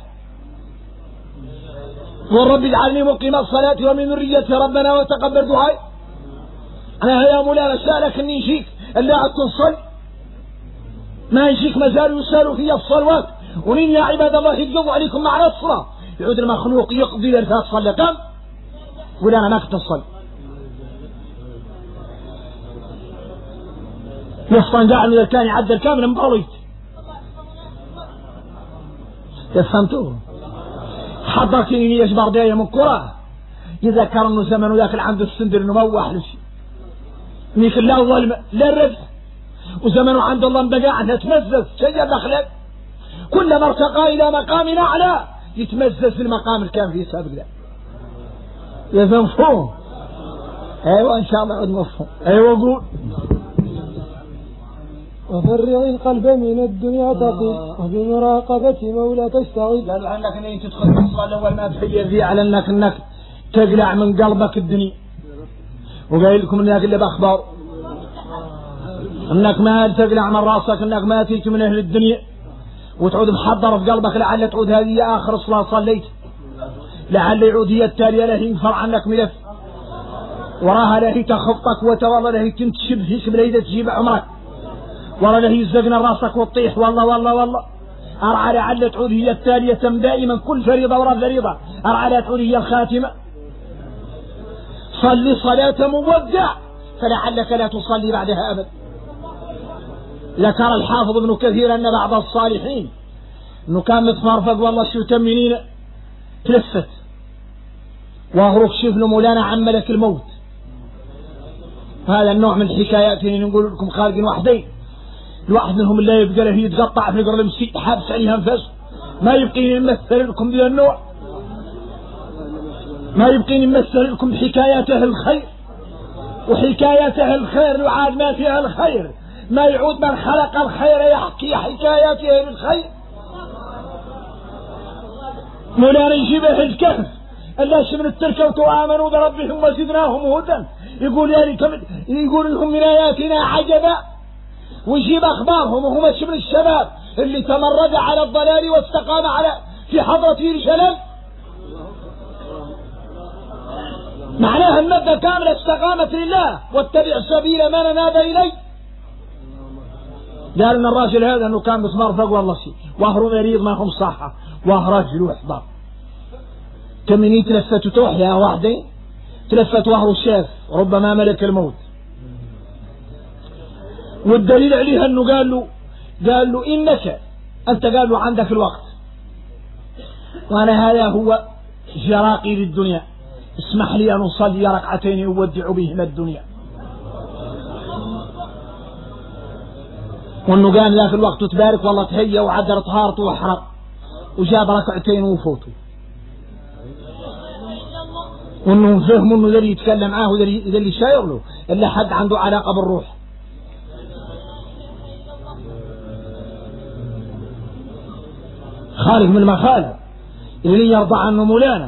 والرب اجعلني مقيم الصلاة ومن ذريتي ربنا وتقبل دعائي. أنا يا مولانا سألك أني يجيك ألا أكون صل، ما يجيك مازال يسال في الصلوات، ونين يا عباد الله يقضوا عليكم مع الصلاة. يعود المخلوق يقضي لرفات صلى كم ولا أنا ما كنت أصلي. يفطن قاعد من الكان يعدل كامل مباليت. فهمتوه؟ حضرتني يجبر داية من كرة يذكر انه زمن ذاك اللي عنده السندر انه موح له شيء ميك لا ظلم لا الرزق، وزمنه عند الله بقى عنها تمزز شيء الاخلاق. كلما ارتقى الى مقام اعلى يتمزز في المقام اللي كان فيه سابق ذا. يا مفهوم؟ ايوه ان شاء الله عاد مفهوم. ايوه قول وفرغ القلب من الدنيا تقي وبمراقبة مولى تشتغل. قالوا عنك ان تدخل في الصلاة الاول ما تحير فيه على انك تقلع من قلبك الدنيا، وقايل لكم انك اللي باخبار انك ما تقلع من راسك، انك ما تيجي من اهل الدنيا وتعود محضر في قلبك لعل تعود هذه اخر صلاة صليت، لعل يعود هي التالية له ينفر عنك ملف وراها له تخبطك وتوالى له تنتشب فيك بليدة تجيب عمرك، ورا له يزقنا راسك وتطيح والله والله والله. أرعى لعل تعود هي التالية دائما كل فريضة ورا فريضة، أرعى تعود هي الخاتمة. صلي صلاة مودع فلعلك لا تصلي بعدها أبدا. ذكر الحافظ ابن كثير أن بعض الصالحين أنه كان متفرفق والله شو تمنين تلفت وأغرق شفل مولانا عن ملك الموت. هذا النوع من الحكايات اللي نقول لكم خارجين وحدين، الواحد منهم لا يبقى له يتقطع في القرن المسيح حابس عليها انفاسه، ما يبقي يمثل لكم بهذا النوع، ما يبقي يمثل لكم بحكايات اهل الخير وحكايات اهل الخير وعاد ما فيها الخير، ما يعود من خلق الخير يحكي حكايات اهل الخير. مولانا يجيب اهل الكهف الناس من التركة وآمنوا بربهم وزدناهم هدى. يقول لهم من آياتنا عجبا، ويجيب أخبارهم وهم من الشباب اللي تمرد على الضلال واستقام على في حضرة رجلال. معناها المادة كاملة استقامت لله واتبع سبيل من ناب إلي. قال ان الراجل هذا انه كان متمرفق والله شيء وهرو مريض ما هم صحة وهرجل وحضر كمن يتلفت توحيا واحدة تلفت وهرو شاف ربما ملك الموت. والدليل عليها انه قال له انك انت قال له عندك الوقت وانا هذا هو جراقي للدنيا، اسمح لي ان اصلي ركعتين اودع بهما الدنيا. وانه قال ذاك الوقت تبارك والله تهيأ وعدل طهارته واحرق وجاب ركعتين وفوته. وانه فهموا انه ذا يتكلم معاه وذا اللي شاير له الا حد عنده علاقة بالروح. خالق من المخالق اللي يرضى عنه مولانا.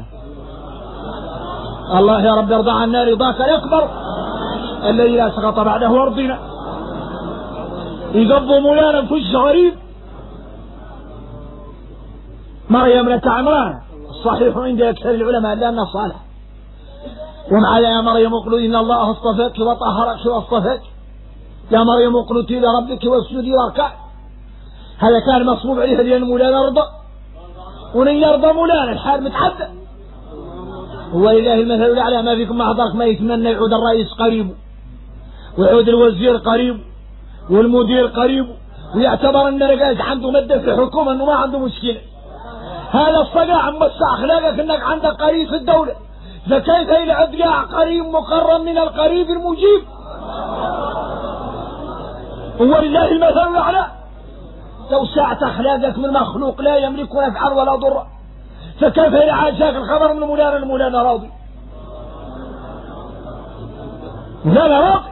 الله يا رب يرضى عنا رضاك الأكبر الذي لا سقط بعده أرضنا. يقبضوا مولانا فج غريب. مريم لك عمران الصحيح عند أكثر العلماء لأنها صالح. ومع يا مريم اقلدي إن الله اصطفاك وطهرك واصطفاك، يا مريم اقلدي لربك واسجدي واركعي. هذا كان مصروف عليه لأن مولانا يرضى، ولن يرضى مولانا الحال متعدى. ولله المثل الأعلى، ما فيكم ما حضرك ما يتمنى يعود الرئيس قريب ويعود الوزير قريب والمدير قريب ويعتبر ان رجال عنده مدة في الحكومة انه ما عنده مشكلة. هذا الصقاع موسع اخلاقك انك عندك قريب في الدولة، فكيف يلعب يا قريب مقرب من القريب المجيب؟ ولله المثل الأعلى. لو سعت اخلاقك من مخلوق لا يملك نفعا ولا ضرا، فكيف يعاجاك الخبر من مولانا راضي؟ مولانا راضي.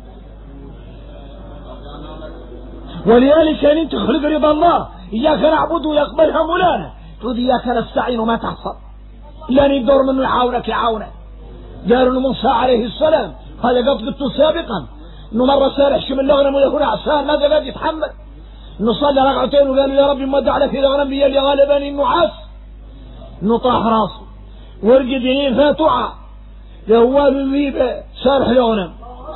ولذلك ان تخلق رضا الله اياك نعبد ويقبلها مولانا، تقول اياك نستعين وما تحصل الا يدور منه يعاونك. قالوا موسى عليه السلام هذا قد قلت سابقا انه مره سارح من الاغنم ويكون عسان ماذا قد يتحمل انه صلى ركعتين وقالوا يا ربي مد على في الاغنم بي اللي غالباني النعاس، انه طاح راسه ورقد يمين فاتوعه لهوال الذيب سارح الاغنم.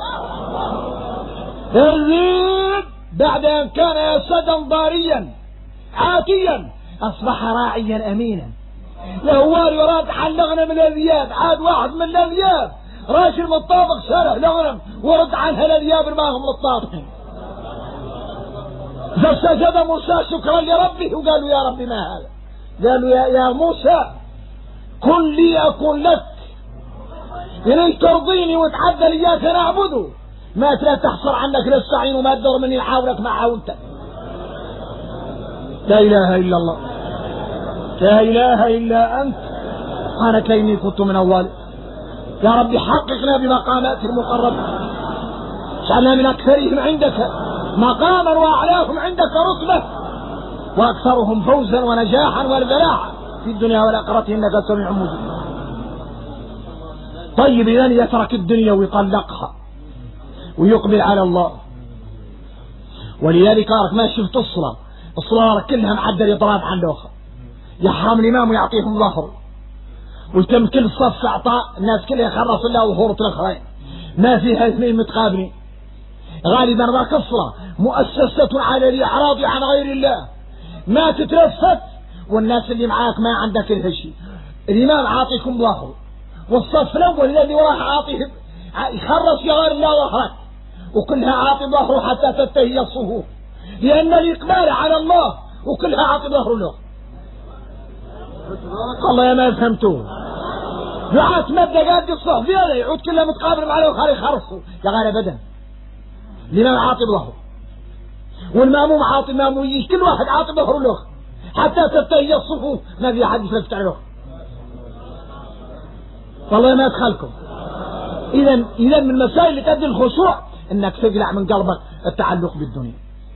الذيب بعد ان كان يسدا ضاريا عاتيا اصبح راعيا امينا. لهوال يراد عن الاغنم الأذياب، عاد واحد من الأذياب راجل مطابق سارح الاغنم ورد عنها الأذياب الماهم مطابقين. فسجد موسى شكرا لربه وقالوا يا ربي ما هذا؟ قالوا يا موسى كن لي أكون لك، إليك ترضيني وتعدل إياك نعبده، ما لا تحصر عنك نستعين وما تدر مني يعاونك مع عاونتك. لا إله إلا الله، لا إله إلا أنت سبحانك إني كنت من الظالمين. يا ربي حققنا بمقامات المقرب، اجعلنا من أكثرهم عندك مقاما وأعلاهم عندك رتبة وأكثرهم فوزا ونجاحا والفلاح في الدنيا والآخرة إنك سميع مجيب. طيب إذن يترك الدنيا ويطلقها ويقبل على الله. ولذلك أرك ما شفت الصلاة كلها معدل إضراب عن الأخرى، يحرم الإمام ويعطيهم ظهر ويتم كل صف أعطاء الناس كلها يخرص الله وهورة الأخرين، ما فيها اثنين متقابلين. غالبا ذاك الصلاة مؤسسة على الإعراض عن غير الله، ما تتلفت والناس اللي معاك ما عندك الهشي. الإمام عاطيكم ظهره والصف الأول الذي وراه عاطيه يخرص غير الله ظهرك، وكلها عاطي ظهره حتى تنتهي الصفوف، لأن الإقبال على الله وكلها عاطي ظهره له. الله يا ما فهمتوه. دعاة مادة قاد الصف في هذا يعود كلها متقابل مع له وخاري يخرصوا يا غير أبدا. الإمام عاطي ظهره والمأموم عاطي مأمويش، كل واحد عاطي ظهره له حتى تنتهي الصفوف، ما في أحد يفلت له. والله ما أدخلكم. إذا من المسائل اللي تؤدي الخشوع إنك تقلع من قلبك التعلق بالدنيا،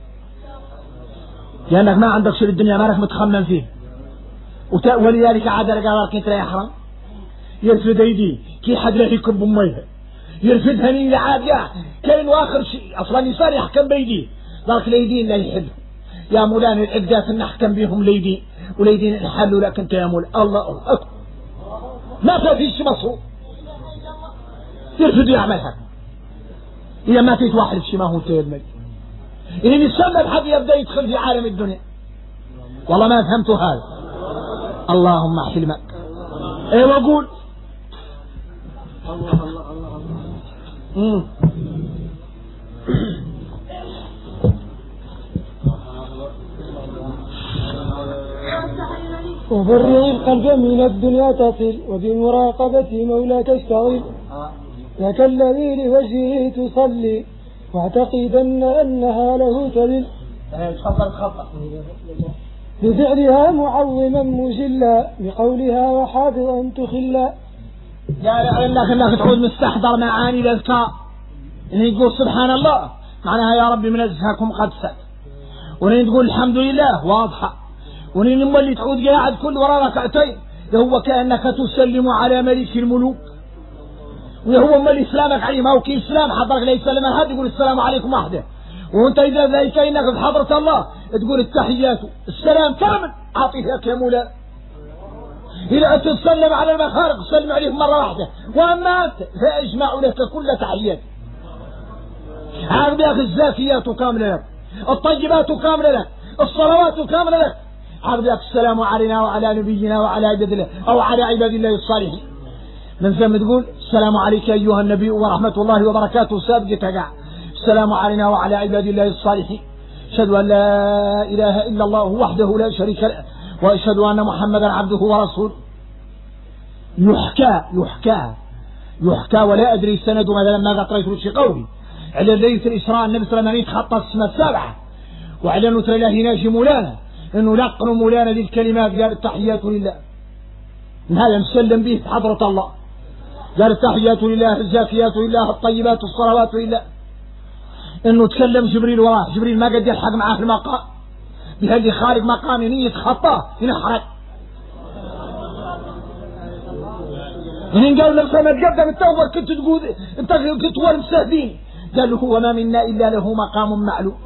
لأنك ما عندك شيء الدنيا ما لك متخمم فيه. ولذلك عاد قال كنت لا يحرم يرفد ايديه كي حد له يكب اميه يرفدها نيل عادية كان واخر شيء اصلا الانسان يحكم بايديه لكن الايدين لا يحل يا مولانا العبدات نحكم بهم ليدي وليدين نحلوا لك انت يا مولانا الله اكبر ما فيش مصروف يرفد يعملها إذا ما فيت واحد شي ما هو تيمل إن يسلم حد يبدأ يدخل في عالم الدنيا والله ما فهمت هذا اللهم حلمك ايه وقول وفرغ القلب من الدنيا تصل وبمراقبة مولاك اشتغل ذاك الذي لوجهه تصلي واعتقدن أنها له تذل بفعلها معظما مجلا بقولها وحافظا تخلا قال انك تعود مستحضر معاني الاذكار اللي يقول سبحان الله معناها يا ربي منزهكم قد سد ولين تقول الحمد لله واضحه ولين اللي تعود قاعد كل وراء ركعتين هو كانك تسلم على ملك الملوك وهو ما اسلامك عليه ما هو كي اسلام حضرك لا يسلم احد يقول السلام عليكم وحده وانت اذا ذلك انك في حضره الله تقول التحيات السلام كامل اعطيك يا مولاي إذا تسلم على المخارق سلم عليهم مرة واحدة وأما أنت فأجمع لك كل تحيات عارف يا أخي الزاكيات كاملة لك الطيبات كاملة لك الصلوات كاملة لك عارف يا أخي السلام علينا وعلى نبينا وعلى عباد الله أو على عباد الله الصالحين من ثم تقول السلام عليك أيها النبي ورحمة الله وبركاته سابقتك السلام علينا وعلى عباد الله الصالحين أشهد أن لا إله إلا الله وحده لا شريك له وأشهد أن محمدا عبده ورسوله يحكى ولا أدري السند مثلا ماذا قريت شي قولي على ليلة الإسراء النبي صلى الله عليه وسلم يتخطى السماء السبعة وعلى نتر الله ناجي مولانا إنه لقنوا مولانا ذي الكلمات قال التحيات لله هذا نسلم به في حضرة الله قال التحيات لله الزاكيات لله الطيبات الصلوات لله إنه تكلم جبريل وراه جبريل ما قد يلحق معاه في المقام بهذه خارج مقام يتخطاه ينحرق قالوا لك ما تقدم التوبة كنت تقول انت كنت هو المستهدين قال له هو ما منا إلا له مقام معلوم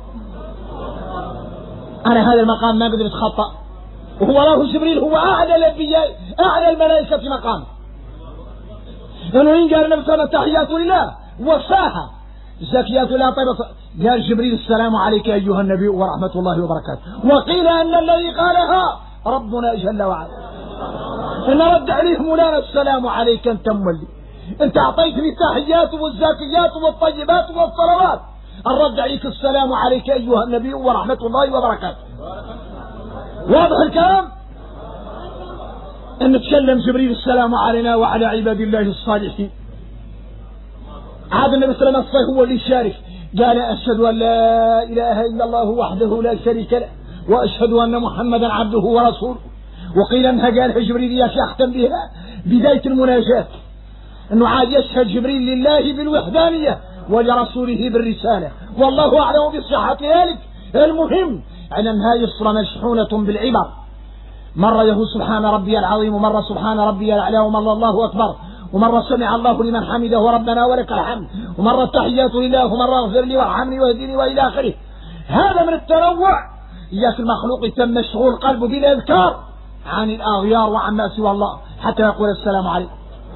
أنا هذا المقام ما قدر يتخطى وهو له جبريل هو أعلى الأنبياء أعلى الملائكة في مقام إنه قال النبي صلى الله عليه وسلم تحيات لله وصاها زكيات لا طيبة قال جبريل السلام عليك أيها النبي ورحمة الله وبركاته وقيل أن الذي قالها ربنا جل وعلا إن رد عليه مولانا السلام عليك أنت مولي أنت أعطيتني التحيات والزاكيات والطيبات والصلوات الرد عليك السلام عليك أيها النبي ورحمة الله وبركاته واضح الكلام أن تكلم جبريل السلام علينا وعلى عباد الله الصالحين عاد النبي صلى الله عليه وسلم هو اللي يشارك قال أشهد أن لا إله إلا الله وحده لا شريك له وأشهد أن محمدا عبده ورسوله وقيل أنها قالها جبريل يا شيخ أختم بها بداية المناجاة أنه عاد يشهد جبريل لله بالوحدانية ولرسوله بالرسالة والله أعلم بصحة ذلك المهم أن هذه الصورة مشحونة بالعبر مرة يقول سبحان ربي العظيم ومرة سبحان ربي الأعلى ومرة الله أكبر ومرة سمع الله لمن حمده وربنا ولك الحمد ومرة التحيات لله ومرة اغفر لي وارحمني واهدني وإلى آخره هذا من التنوع إياك المخلوق يتم مشغول قلبه بالأذكار عن الأغيار وعن ما سوى الله حتى يقول السلام عليكم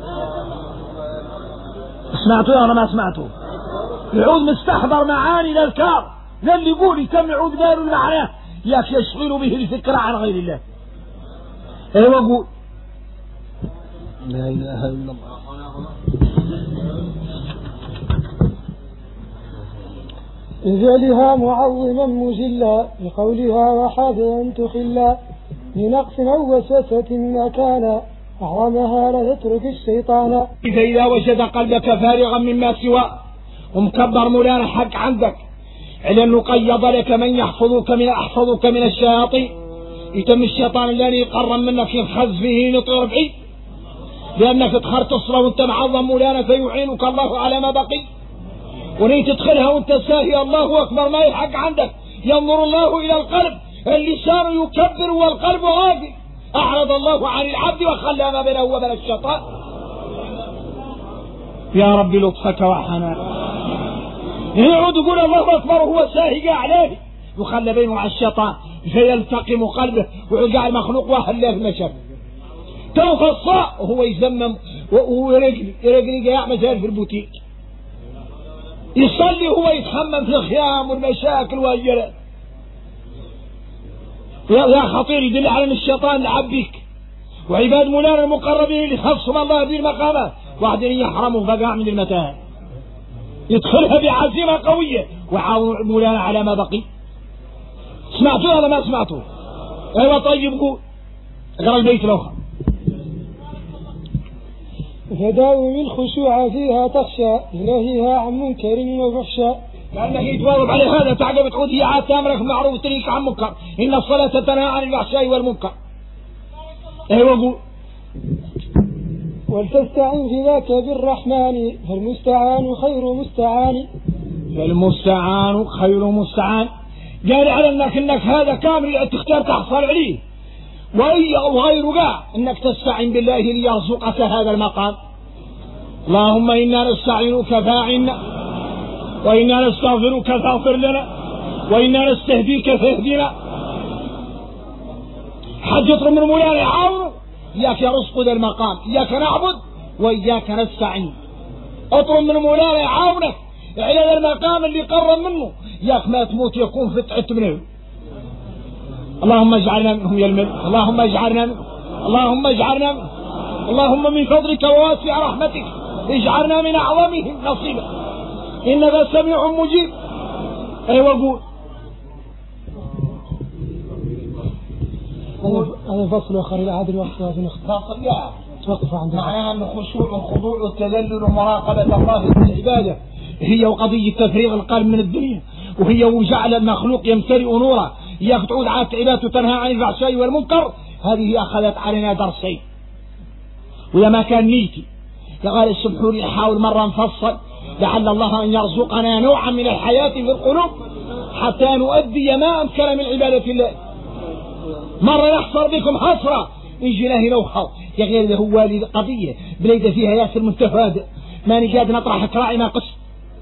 سمعتوا ولا ما سمعتوا يعود مستحضر معاني الأذكار للي يقول يتم يعود قالوا المعنى ياك يشغل به الفكرة عن غير الله ايوه قول لا إله إلا الله بفعلها معظما مجلا بقولها وحافظا تخلا بنقص أو وسوسة ما كان أعظمها لا يترك الشيطان إذا وجد قلبك فارغا مما سوى ومكبر مولانا حق عندك على أنه قيض لك من يحفظك من الشياطين يتم الشيطان الذي يقرب منك ينخز فيه يطير بعيد لأنك تخرت الصلاة وانت معظم مولانا فيعينك الله على ما بقي ولين تدخلها وانت ساهي الله أكبر ما يحق عندك ينظر الله إلى القلب اللسان يكبر والقلب غافل أعرض الله عن العبد وخلى ما بينه وبين الشيطان يا رب لطفك وحنان. يعود يقول الله أكبر وهو ساهق عليه وخلى بينه مع الشيطان فيلتقم قلبه ويقع المخلوق واحد له المشاكل توفى الصاء وهو يزمم وهو يرقلي قاع مزال في البوتيك يصلي وهو يتحمم في الخيام والمشاكل والجلال. يا خطير يدل على ان الشيطان لعب بك وعباد مولانا المقربين اللي خصهم الله هذه المقامات وبعدين يحرموا فقاع من المتاهه يدخلها بعزيمه قويه وعاون مولانا على ما بقي. سمعتوا ولا ما سمعتوا؟ ايوه طيب قول اقرا البيت الاخر. فداوم الخشوع فيها تخشى إلهها عن منكر وفحشى. لأنك يتواظب على هذا تعقب تعود هي عاد تامرك معروف تنهيك عن منكر إن الصلاة تنهى عن الفحشاء والمنكر. ايوه قول. ولتستعن في ذاك بالرحمن فالمستعان خير مستعان. فالمستعان خير مستعان. قال على انك هذا كامل تختار تحصل عليه وغير قاع انك تستعين بالله ليرزقك هذا المقام. اللهم انا نستعينك فاعنا وانا نستغفرك فاغفر لنا وانا نستهديك فاهدنا. حد يطلب من مولانا يعاونه اياك يرزق ذا المقام اياك نعبد واياك نستعين. اطلب من مولانا يعاونك على ذا المقام اللي قرب منه اياك ما تموت يكون فتحت منه. اللهم اجعلنا منهم يا الملك. اللهم اجعلنا منهم. اللهم اجعلنا منهم. اللهم من فضلك وواسع رحمتك اجعلنا من اعظمهم نصيبا انك سميع مجيب. ايوه قول. هذا فصل اخر الى عاد الوقت لازم فصل يا توقف عند معناها ان الخشوع والخضوع والتذلل ومراقبه الله في العباده هي وقضيه تفريغ القلب من الدنيا وهي وجعل المخلوق يمتلئ نورا اياك تعود على العباده وتنهى عن الفحشاء والمنكر. هذه اخذت علينا درسين واذا ما كان نيتي قال السبحوري احاول مره نفصل لعل الله ان يرزقنا نوعا من الحياه في القلوب حتى نؤدي ما امكن من عباده الله. مره يحصر بكم حسره يجي له نوخه يا غير له والد قضيه بليده فيها ياسر متفاد ماني قادر نطرح كراعي ما قص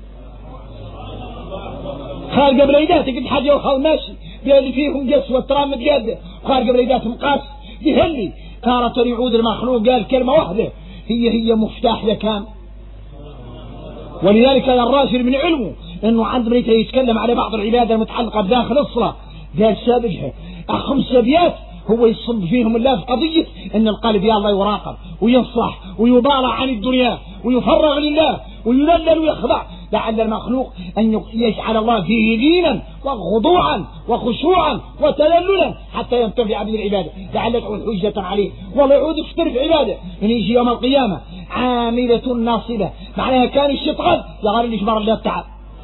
خارج بليدات قد حاجه وخال ماشي اللي فيهم قسوه ترام متقاده خارج بليدات مقاس يهلي تارة يعود المخلوق قال كلمه واحده هي مفتاح لكام. ولذلك الراجل من علمه انه عند بليته يتكلم على بعض العباده المتعلقه بداخل الصلاه قال سابقها 5 ابيات هو يصب فيهم الله في قضيه ان القلب يا الله يراقب وينصح ويبارع عن الدنيا ويفرغ لله ويذلل ويخضع لعل المخلوق ان يجعل الله فيه دينا وخضوعا وخشوعا وتذللا حتى ينتفع بالعباده لعل تعود حجه عليه والله يعود يفتر في عباده ان يجي يوم القيامه عامله ناصبه معناها كان يشتغل يغار اللي يجبر الله التعب.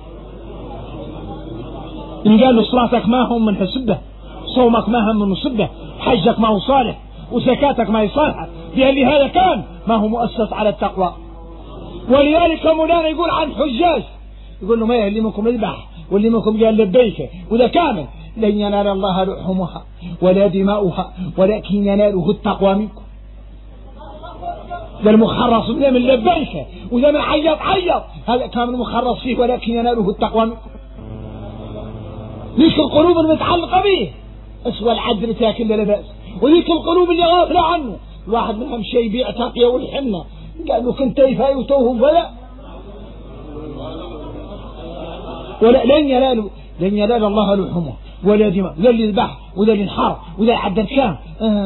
إن قال له صلاتك ما هم من حسبه صومك ما هم من نصبه حجك ما هو صالح وزكاتك ما هي صالحة لأن هذا كان ما هو مؤسس على التقوى. ولذلك مولانا يقول عن حجاج يقول له ما اللي منكم يذبح واللي منكم قال لبيك وذا كامل لن ينال الله لحومها ولا دماؤها ولكن يناله التقوى منكم. ذا المخرص من لبيك وذا من عيط هذا كامل مخرص فيه ولكن يناله التقوى منكم. ذيك القلوب المتعلقة به اسوى العدل تاكل لا بأس وذيك القلوب اللي غافلة عنه واحد منهم شيء يبيع تقية والحنة قال له كنت يفايتوه ولا لن ينال الله لحومه ولا دماء ذا اللي يذبح وذا اللي ينحر وذا يعدل كام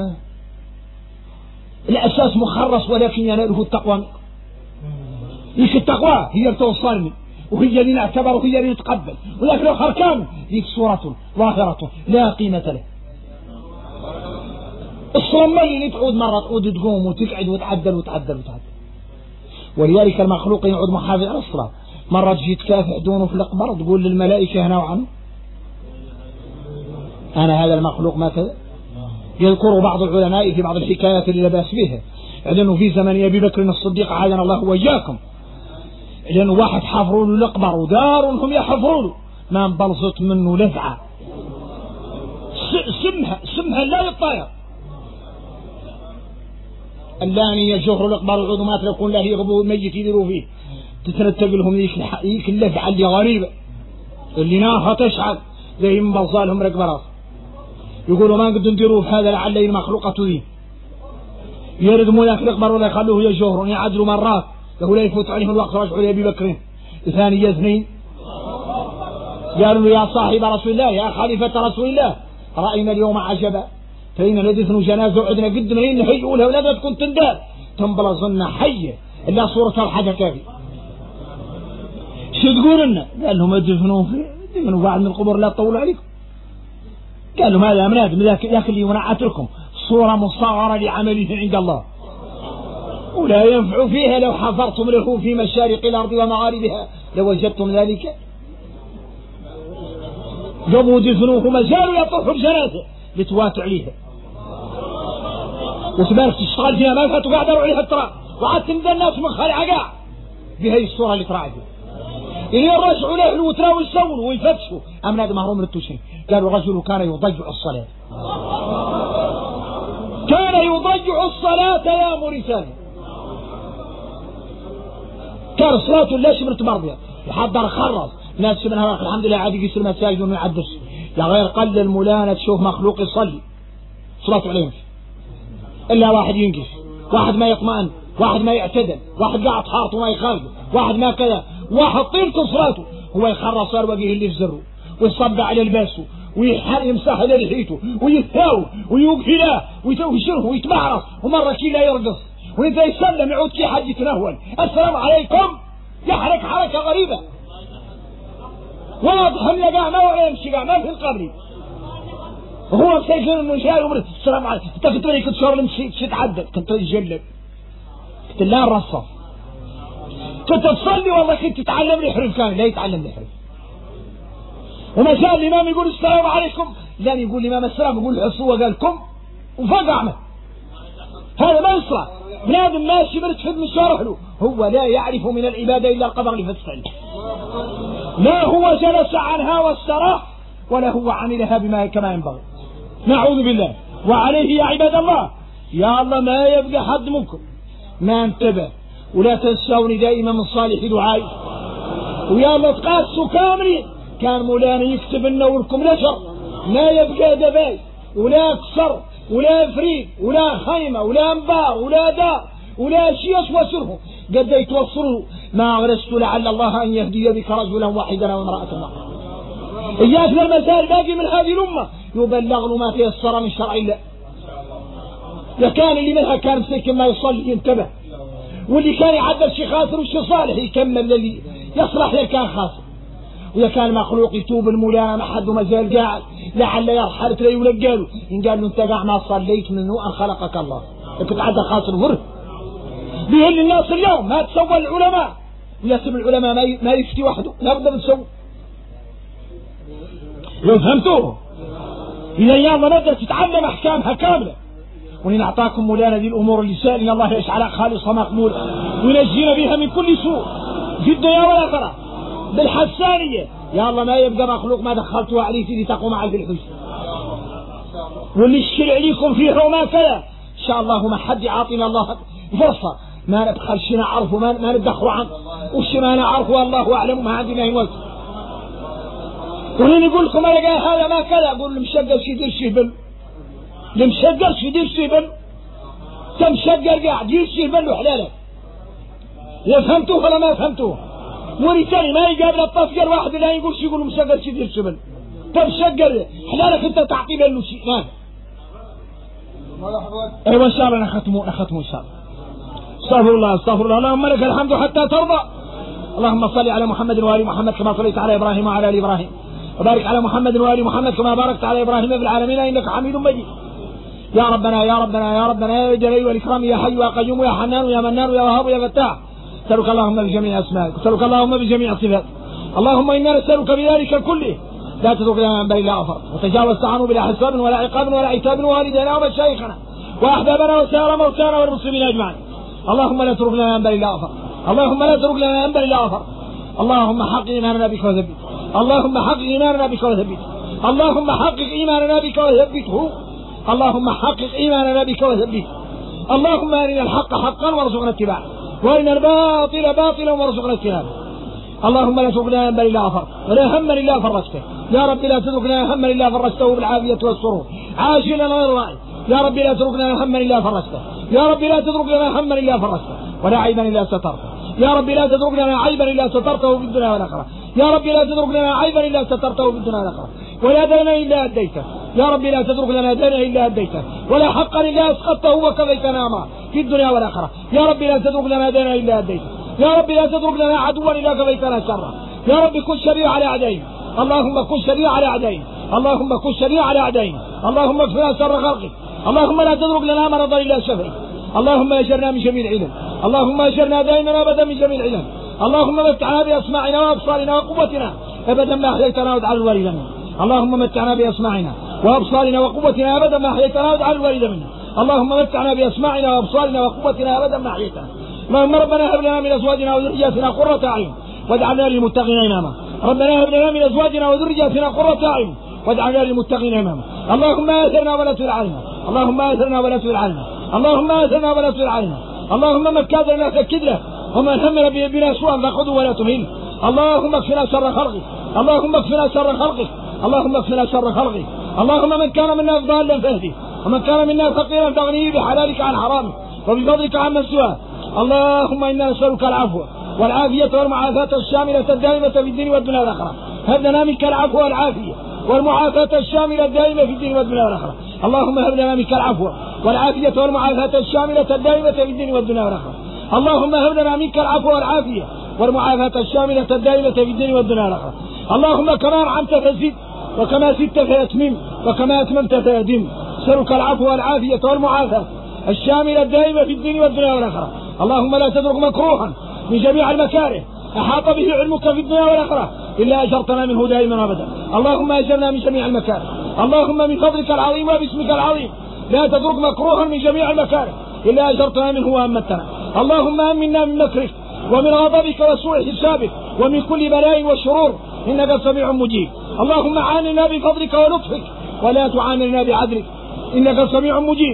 الأساس مخرص ولكن يناله التقوى. ذيك التقوى هي اللي توصلني وهي اللي نعتبر وهي اللي نتقبل ولكن الآخر كامل ذيك صورة ظاهرة لا قيمة له. الصلاة اللي تعود مرة تعود تقوم وتقعد وتعدل. ولذلك المخلوق يعود محافظ على الصلاة مرة تجي تكافح دونه في الأقبر تقول للملائكة هنا وعنه أنا هذا المخلوق ما كذا. يذكر بعض العلماء في بعض الحكايات اللي لا بأس بها لأنه في زمن أبي بكر الصديق عادنا الله وإياكم لأنه واحد حفروا له الأقبر ودار هم يحفروا له ما انبلصت منه لفعة سمها لا يطاير اللاني يجهر الأقبر العظمات يكون له يغبو الميت يديروا فيه تتنتج لهم ذيك اللفعة اللي غريبة اللي نارها تشعل زي من بوصالهم ركب راس. يقولوا ما نقدر نديروا في هذا لعل المخلوقة ذي يردموا ذاك الأخبار ولا يخلوه يجهرون يعدلوا مرات له لا يفوت عليهم الوقت رجعوا لأبي بكر ثاني اثنين قالوا له يا صاحب رسول الله يا خليفة رسول الله رأينا اليوم عجبا فإن ندفن جنازة وعدنا قدنا إن حيقولها ولا تكون تندار تنبلظنا حية إلا صورة الحاجة كافي. شو تقول لنا؟ قال لهم ادفنوا دفنوا بعد من القبور لا تطول عليكم. قال لهم هذا من آدم ذاك اللي ونعت لكم صورة مصغرة لعمله عند الله ولا ينفع فيها لو حفرتم له في مشارق الأرض ومغاربها لوجدتم ذلك. قبوا دفنوه ما زالوا يطرحوا الجنازة لتواتوا عليها وتبارك تشتغل فيها ما فاتوا قاعدوا عليها التراب وعاد تمدى الناس من خلع قاع بهي الصورة اللي تراعي إذا يرجعوا له الوتراء ويسولوا ويفتشوا أمن هذا مهروم للتوشين. قالوا رجل كان يضيع الصلاة كان يضيع الصلاة يا موريتاني كان صلاته لا شمرت مرضية يحضر خرص ناس منها الحمد لله عادي يقيس المساجد وما يعدش يا غير قل المولانة تشوف مخلوق يصلي صلاة عليهم إلا واحد ينقش واحد ما يطمئن واحد ما يعتدل واحد قاعد حارته وما يخرج واحد ما كذا واحد طيلته صلاته هو يخرص وجهه اللي في زره ويصب على لباسه ويمسح على لحيته ويثاوي ويوقف له ويشره ويتبعرص ومرة كي لا يرقص وإذا يسلم يعود كي حد يتنهول السلام عليكم يحرك حركة غريبة واضح ان قاع ما يمشي قاع ما في القبر وهو مسجل انه جاي ومرت السلام عليكم انت كنت لي كنت شهر مشي تعدل كنت تجلب كنت لا الرصف كنت تصلي والله كنت تتعلم الحروف كان لا يتعلم الحروف وما جاء الامام يقول السلام عليكم لا يقول الامام السلام يقول العصوة قال كم وفقع له هذا ما يصلح بنادم ماشي مرتفد من شارح له هو لا يعرف من العبادة الا القبر اللي فتح له لا هو جلس عنها واستراح ولا هو عملها بما كما ينبغي نعوذ بالله. وعليه يا عباد الله يا الله ما يبقى حد منكم ما انتبه ولا تنسوني دائما من صالح دعائي ويا الله تقاسوا كاملين كان مولانا يكتب لنا ولكم نشر ما يبقى دباي ولا كسر ولا فريق ولا خيمة ولا انبار ولا دار ولا شيء وسره قد يتوصلوا ما غرست لعل الله أن يهدي بك رجلا واحدا وامرأة واحدة إياك المسائل باقي من هذه الأمة يبلغ ما تيسر من شرع الله. كان اللي منها كان مسكن ما يصلي ينتبه واللي كان يعدل شي خاسر وشي صالح يكمل اللي يصلح له كان خاسر ويا كان مخلوق يتوب المولانا ما حد ما زال قاعد لعل يرحل تلاقيه ولقاله إن قال له أنت قاع ما صليت من أن خلقك الله كنت عدل خاسر ورث بيهل الناس اليوم ما تسوى العلماء ويسمى العلماء ما يفتي وحده نقدر نسوي لو فهمتوه إذا يلا نقدر تتعلم أحكامها كاملة ونعطاكم مولانا دي الأمور اللي سائلنا الله يجعلها خالصة مقبولة وينجينا بها من كل سوء في الدنيا والآخرة بالحسانية يا الله ما يبقى مخلوق ما دخلتوا عليه في تقوم على الحسن واللي الشرع عليكم فيه وما كذا إن شاء الله ما حد يعطينا الله فرصة ما نبخل شي نعرفه ما ندخل عنه وش ما نعرفه الله أعلم ما عندنا يموت ولين يقول لكم أنا قال هذا ما كذا أقول المشقل يدير شيبل المشقل يدير شيبل تمشقل قاعد يدير شيبل وحلالك لا فهمتوه ولا ما فهمتوه وريتاني ما يقابل الطفجر واحد لا يقول شي يقول المشقل يدير شيبل تمشقل حلالك أنت تعطي له شيء ما أيوة إن شاء الله نختمه إن شاء الله. استغفر الله اللهم لك الحمد حتى ترضى. اللهم صل على محمد وآل محمد كما صليت على إبراهيم وعلى آل إبراهيم وبارك على محمد وآل محمد كما باركت على إبراهيم في العالمين إنك حميد مجيد. يا ربنا يا ربنا يا ربنا يا جليل والإكرام يا حي يا قيوم يا حنان يا منان يا وهاب يا فتاح نسألك اللهم بجميع أسمائك نسألك اللهم بجميع صفاتك اللهم إنا نسألك بذلك كله لا تترك لنا من بين لا غفرت وتجاوزت عنه بلا حساب ولا عقاب ولا عتاب والدينا ومشايخنا وأحبابنا وسائر موتانا والمسلمين أجمعين. اللهم لا تترك لنا من بين لا غفرت اللهم لا تترك لنا من بين لا غفرت اللهم حقق إيماننا بك وثبت اللهم حقق إيماننا بك وثبت اللهم حقق إيماننا بك وثبته اللهم حقق إيماننا بك وثبته اللهم أرنا الحق حقا وارزقنا اتباعه وارنا الباطل باطلا وارزقنا اجتنابه. اللهم لا تتركنا ذنبا الا غفرته ولا هما الا فرجته. يا رب لا تتركنا هما الا فرجته بالعافيه والسرور عاجلا غير رائع. يا رب لا تتركنا هما الا فرجته. يا رب لا تتركنا هما الا فرجته ولا عيبا الا سترته. يا رب لا تتركنا عيبا الا سترته في الدنيا والاخره. يا رب لا تتركنا عيبا الا سترته في الدنيا والاخره ولا دينا الا اديته. يا رب لا تترك لنا دينا الا اديته ولا حقا الا اسقطته وكفيتنا امره في الدنيا والاخره. يا رب لا تترك لنا دينا الا اديته. يا رب لا تترك لنا عدوا الا كفيتنا شره. يا رب كن شريع على اعدائنا. اللهم كن شريع على اعدائنا. اللهم كن شريع على اعدائنا. اللهم اكفنا شر خلقك. اللهم لا تترك لنا مرضا الا شفيك. اللهم اجرنا من جميع العلل. اللهم اجرنا دائما ابدا من جميع العلل. اللهم متعنا باسماعنا وابصارنا وقوتنا ابدا ما احييتنا واجعل الوارث منا. اللهم متعنا باسماعنا وابصارنا وقوتنا ابدا ما احييتنا واجعل الوارث منا. اللهم متعنا باسماعنا وابصارنا وقوتنا ابدا ما احييتنا. اللهم ربنا هب لنا من ازواجنا وذرياتنا قرة اعين واجعلنا للمتقين اماما. ربنا هب لنا من ازواجنا وذرياتنا قرة اعين واجعلنا للمتقين اماما. اللهم اثرنا ولا تؤثر علينا. اللهم اثرنا ولا تؤثر علينا. اللهم اثرنا ولا تؤثر علينا. اللهم من كاد لنا فكد له ومن همنا بنا سوءا فخذه ولا تهين. اللهم اكفنا شر خلقك. اللهم اكفنا شر خلقك. اللهم اكفنا شر خلقك. اللهم من كان منا ضالا فاهديه ومن كان منا فقيرا فاغنيه بحلالك عن حرامك وبفضلك عمن سواه. اللهم انا نسالك العفو والعافيه والمعافاه الشامله الدائمه في الدين والدنيا والاخره. هب لنا منك العفو والعافيه والمعافاه الشامله الدائمه في الدين والدنيا والاخره. اللهم هب لنا منك العفو والعافيه والمعافاه الشامله الدائمه في الدين والدنيا والاخره. اللهم هب لنا منك العفو والعافيه والمعافاه الشامله الدائمه في الدين والدنيا والاخره. اللهم كما انعمت فزد وكما زدت فاتمم وكما اتممت فادم. نسالك العفو والعافيه والمعافاه الشامله الدائمه في الدين والدنيا والاخره. اللهم لا تترك مكروها من جميع المكاره احاط به علمك في الدنيا والاخره الا اجرتنا منه دائما ابدا. اللهم اجرنا من جميع المكاره. اللهم من فضلك العظيم وباسمك العظيم لا تترك مكروها من جميع المكاره الا اجرتنا منه وامتنا. اللهم امنا من مكرك ومن غضبك وسوء حسابك ومن كل بلاء وشرور انك سميع مجيب. اللهم عاملنا بفضلك ولطفك ولا تعاملنا بعدلك انك سميع مجيب.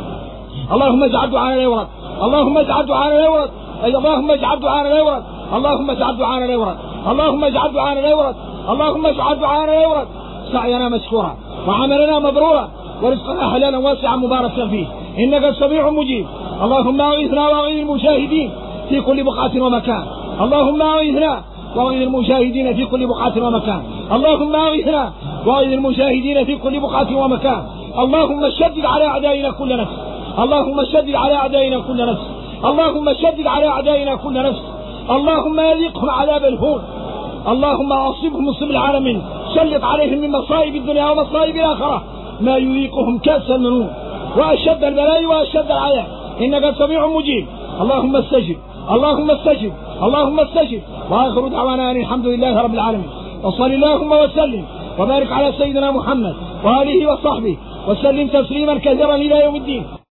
اللهم اجعل دعاءنا يورد. اللهم اجعل دعاءنا يورد. اللهم اجعل دعاءنا يورد. اللهم اجعل دعاءنا يورد. اللهم اجعل دعاءنا يورد. اللهم اجعل دعاءنا يورد. سعينا مشكورا وعملنا مبرورا ورزقنا حلالا واسعا مباركا فيه انك سميع مجيب. اللهم اغثنا واغث المشاهدين في كل بقعة ومكان. اللهم اغثنا واغث المشاهدين في كل بقعة ومكان. اللهم اغثنا واغث المشاهدين في كل بقعة ومكان. اللهم شدد على اعدائنا كل نفس. اللهم شدد على اعدائنا كل نفس. اللهم شدد على اعدائنا كل نفس. اللهم اذقهم عذاب الهون. اللهم اصبهم مصيب العالمين. سلط عليهم من مصائب الدنيا ومصائب الاخره ما يذيقهم كاس المنون واشد البلاء واشد العذاب انك سميع مجيب. اللهم استجب. اللهم استجب. اللهم استجب. واخر دعوانا ان الحمد لله رب العالمين. وصل اللهم وسلم وبارك على سيدنا محمد واله وصحبه وسلم تسليما كثيرا الى يوم الدين.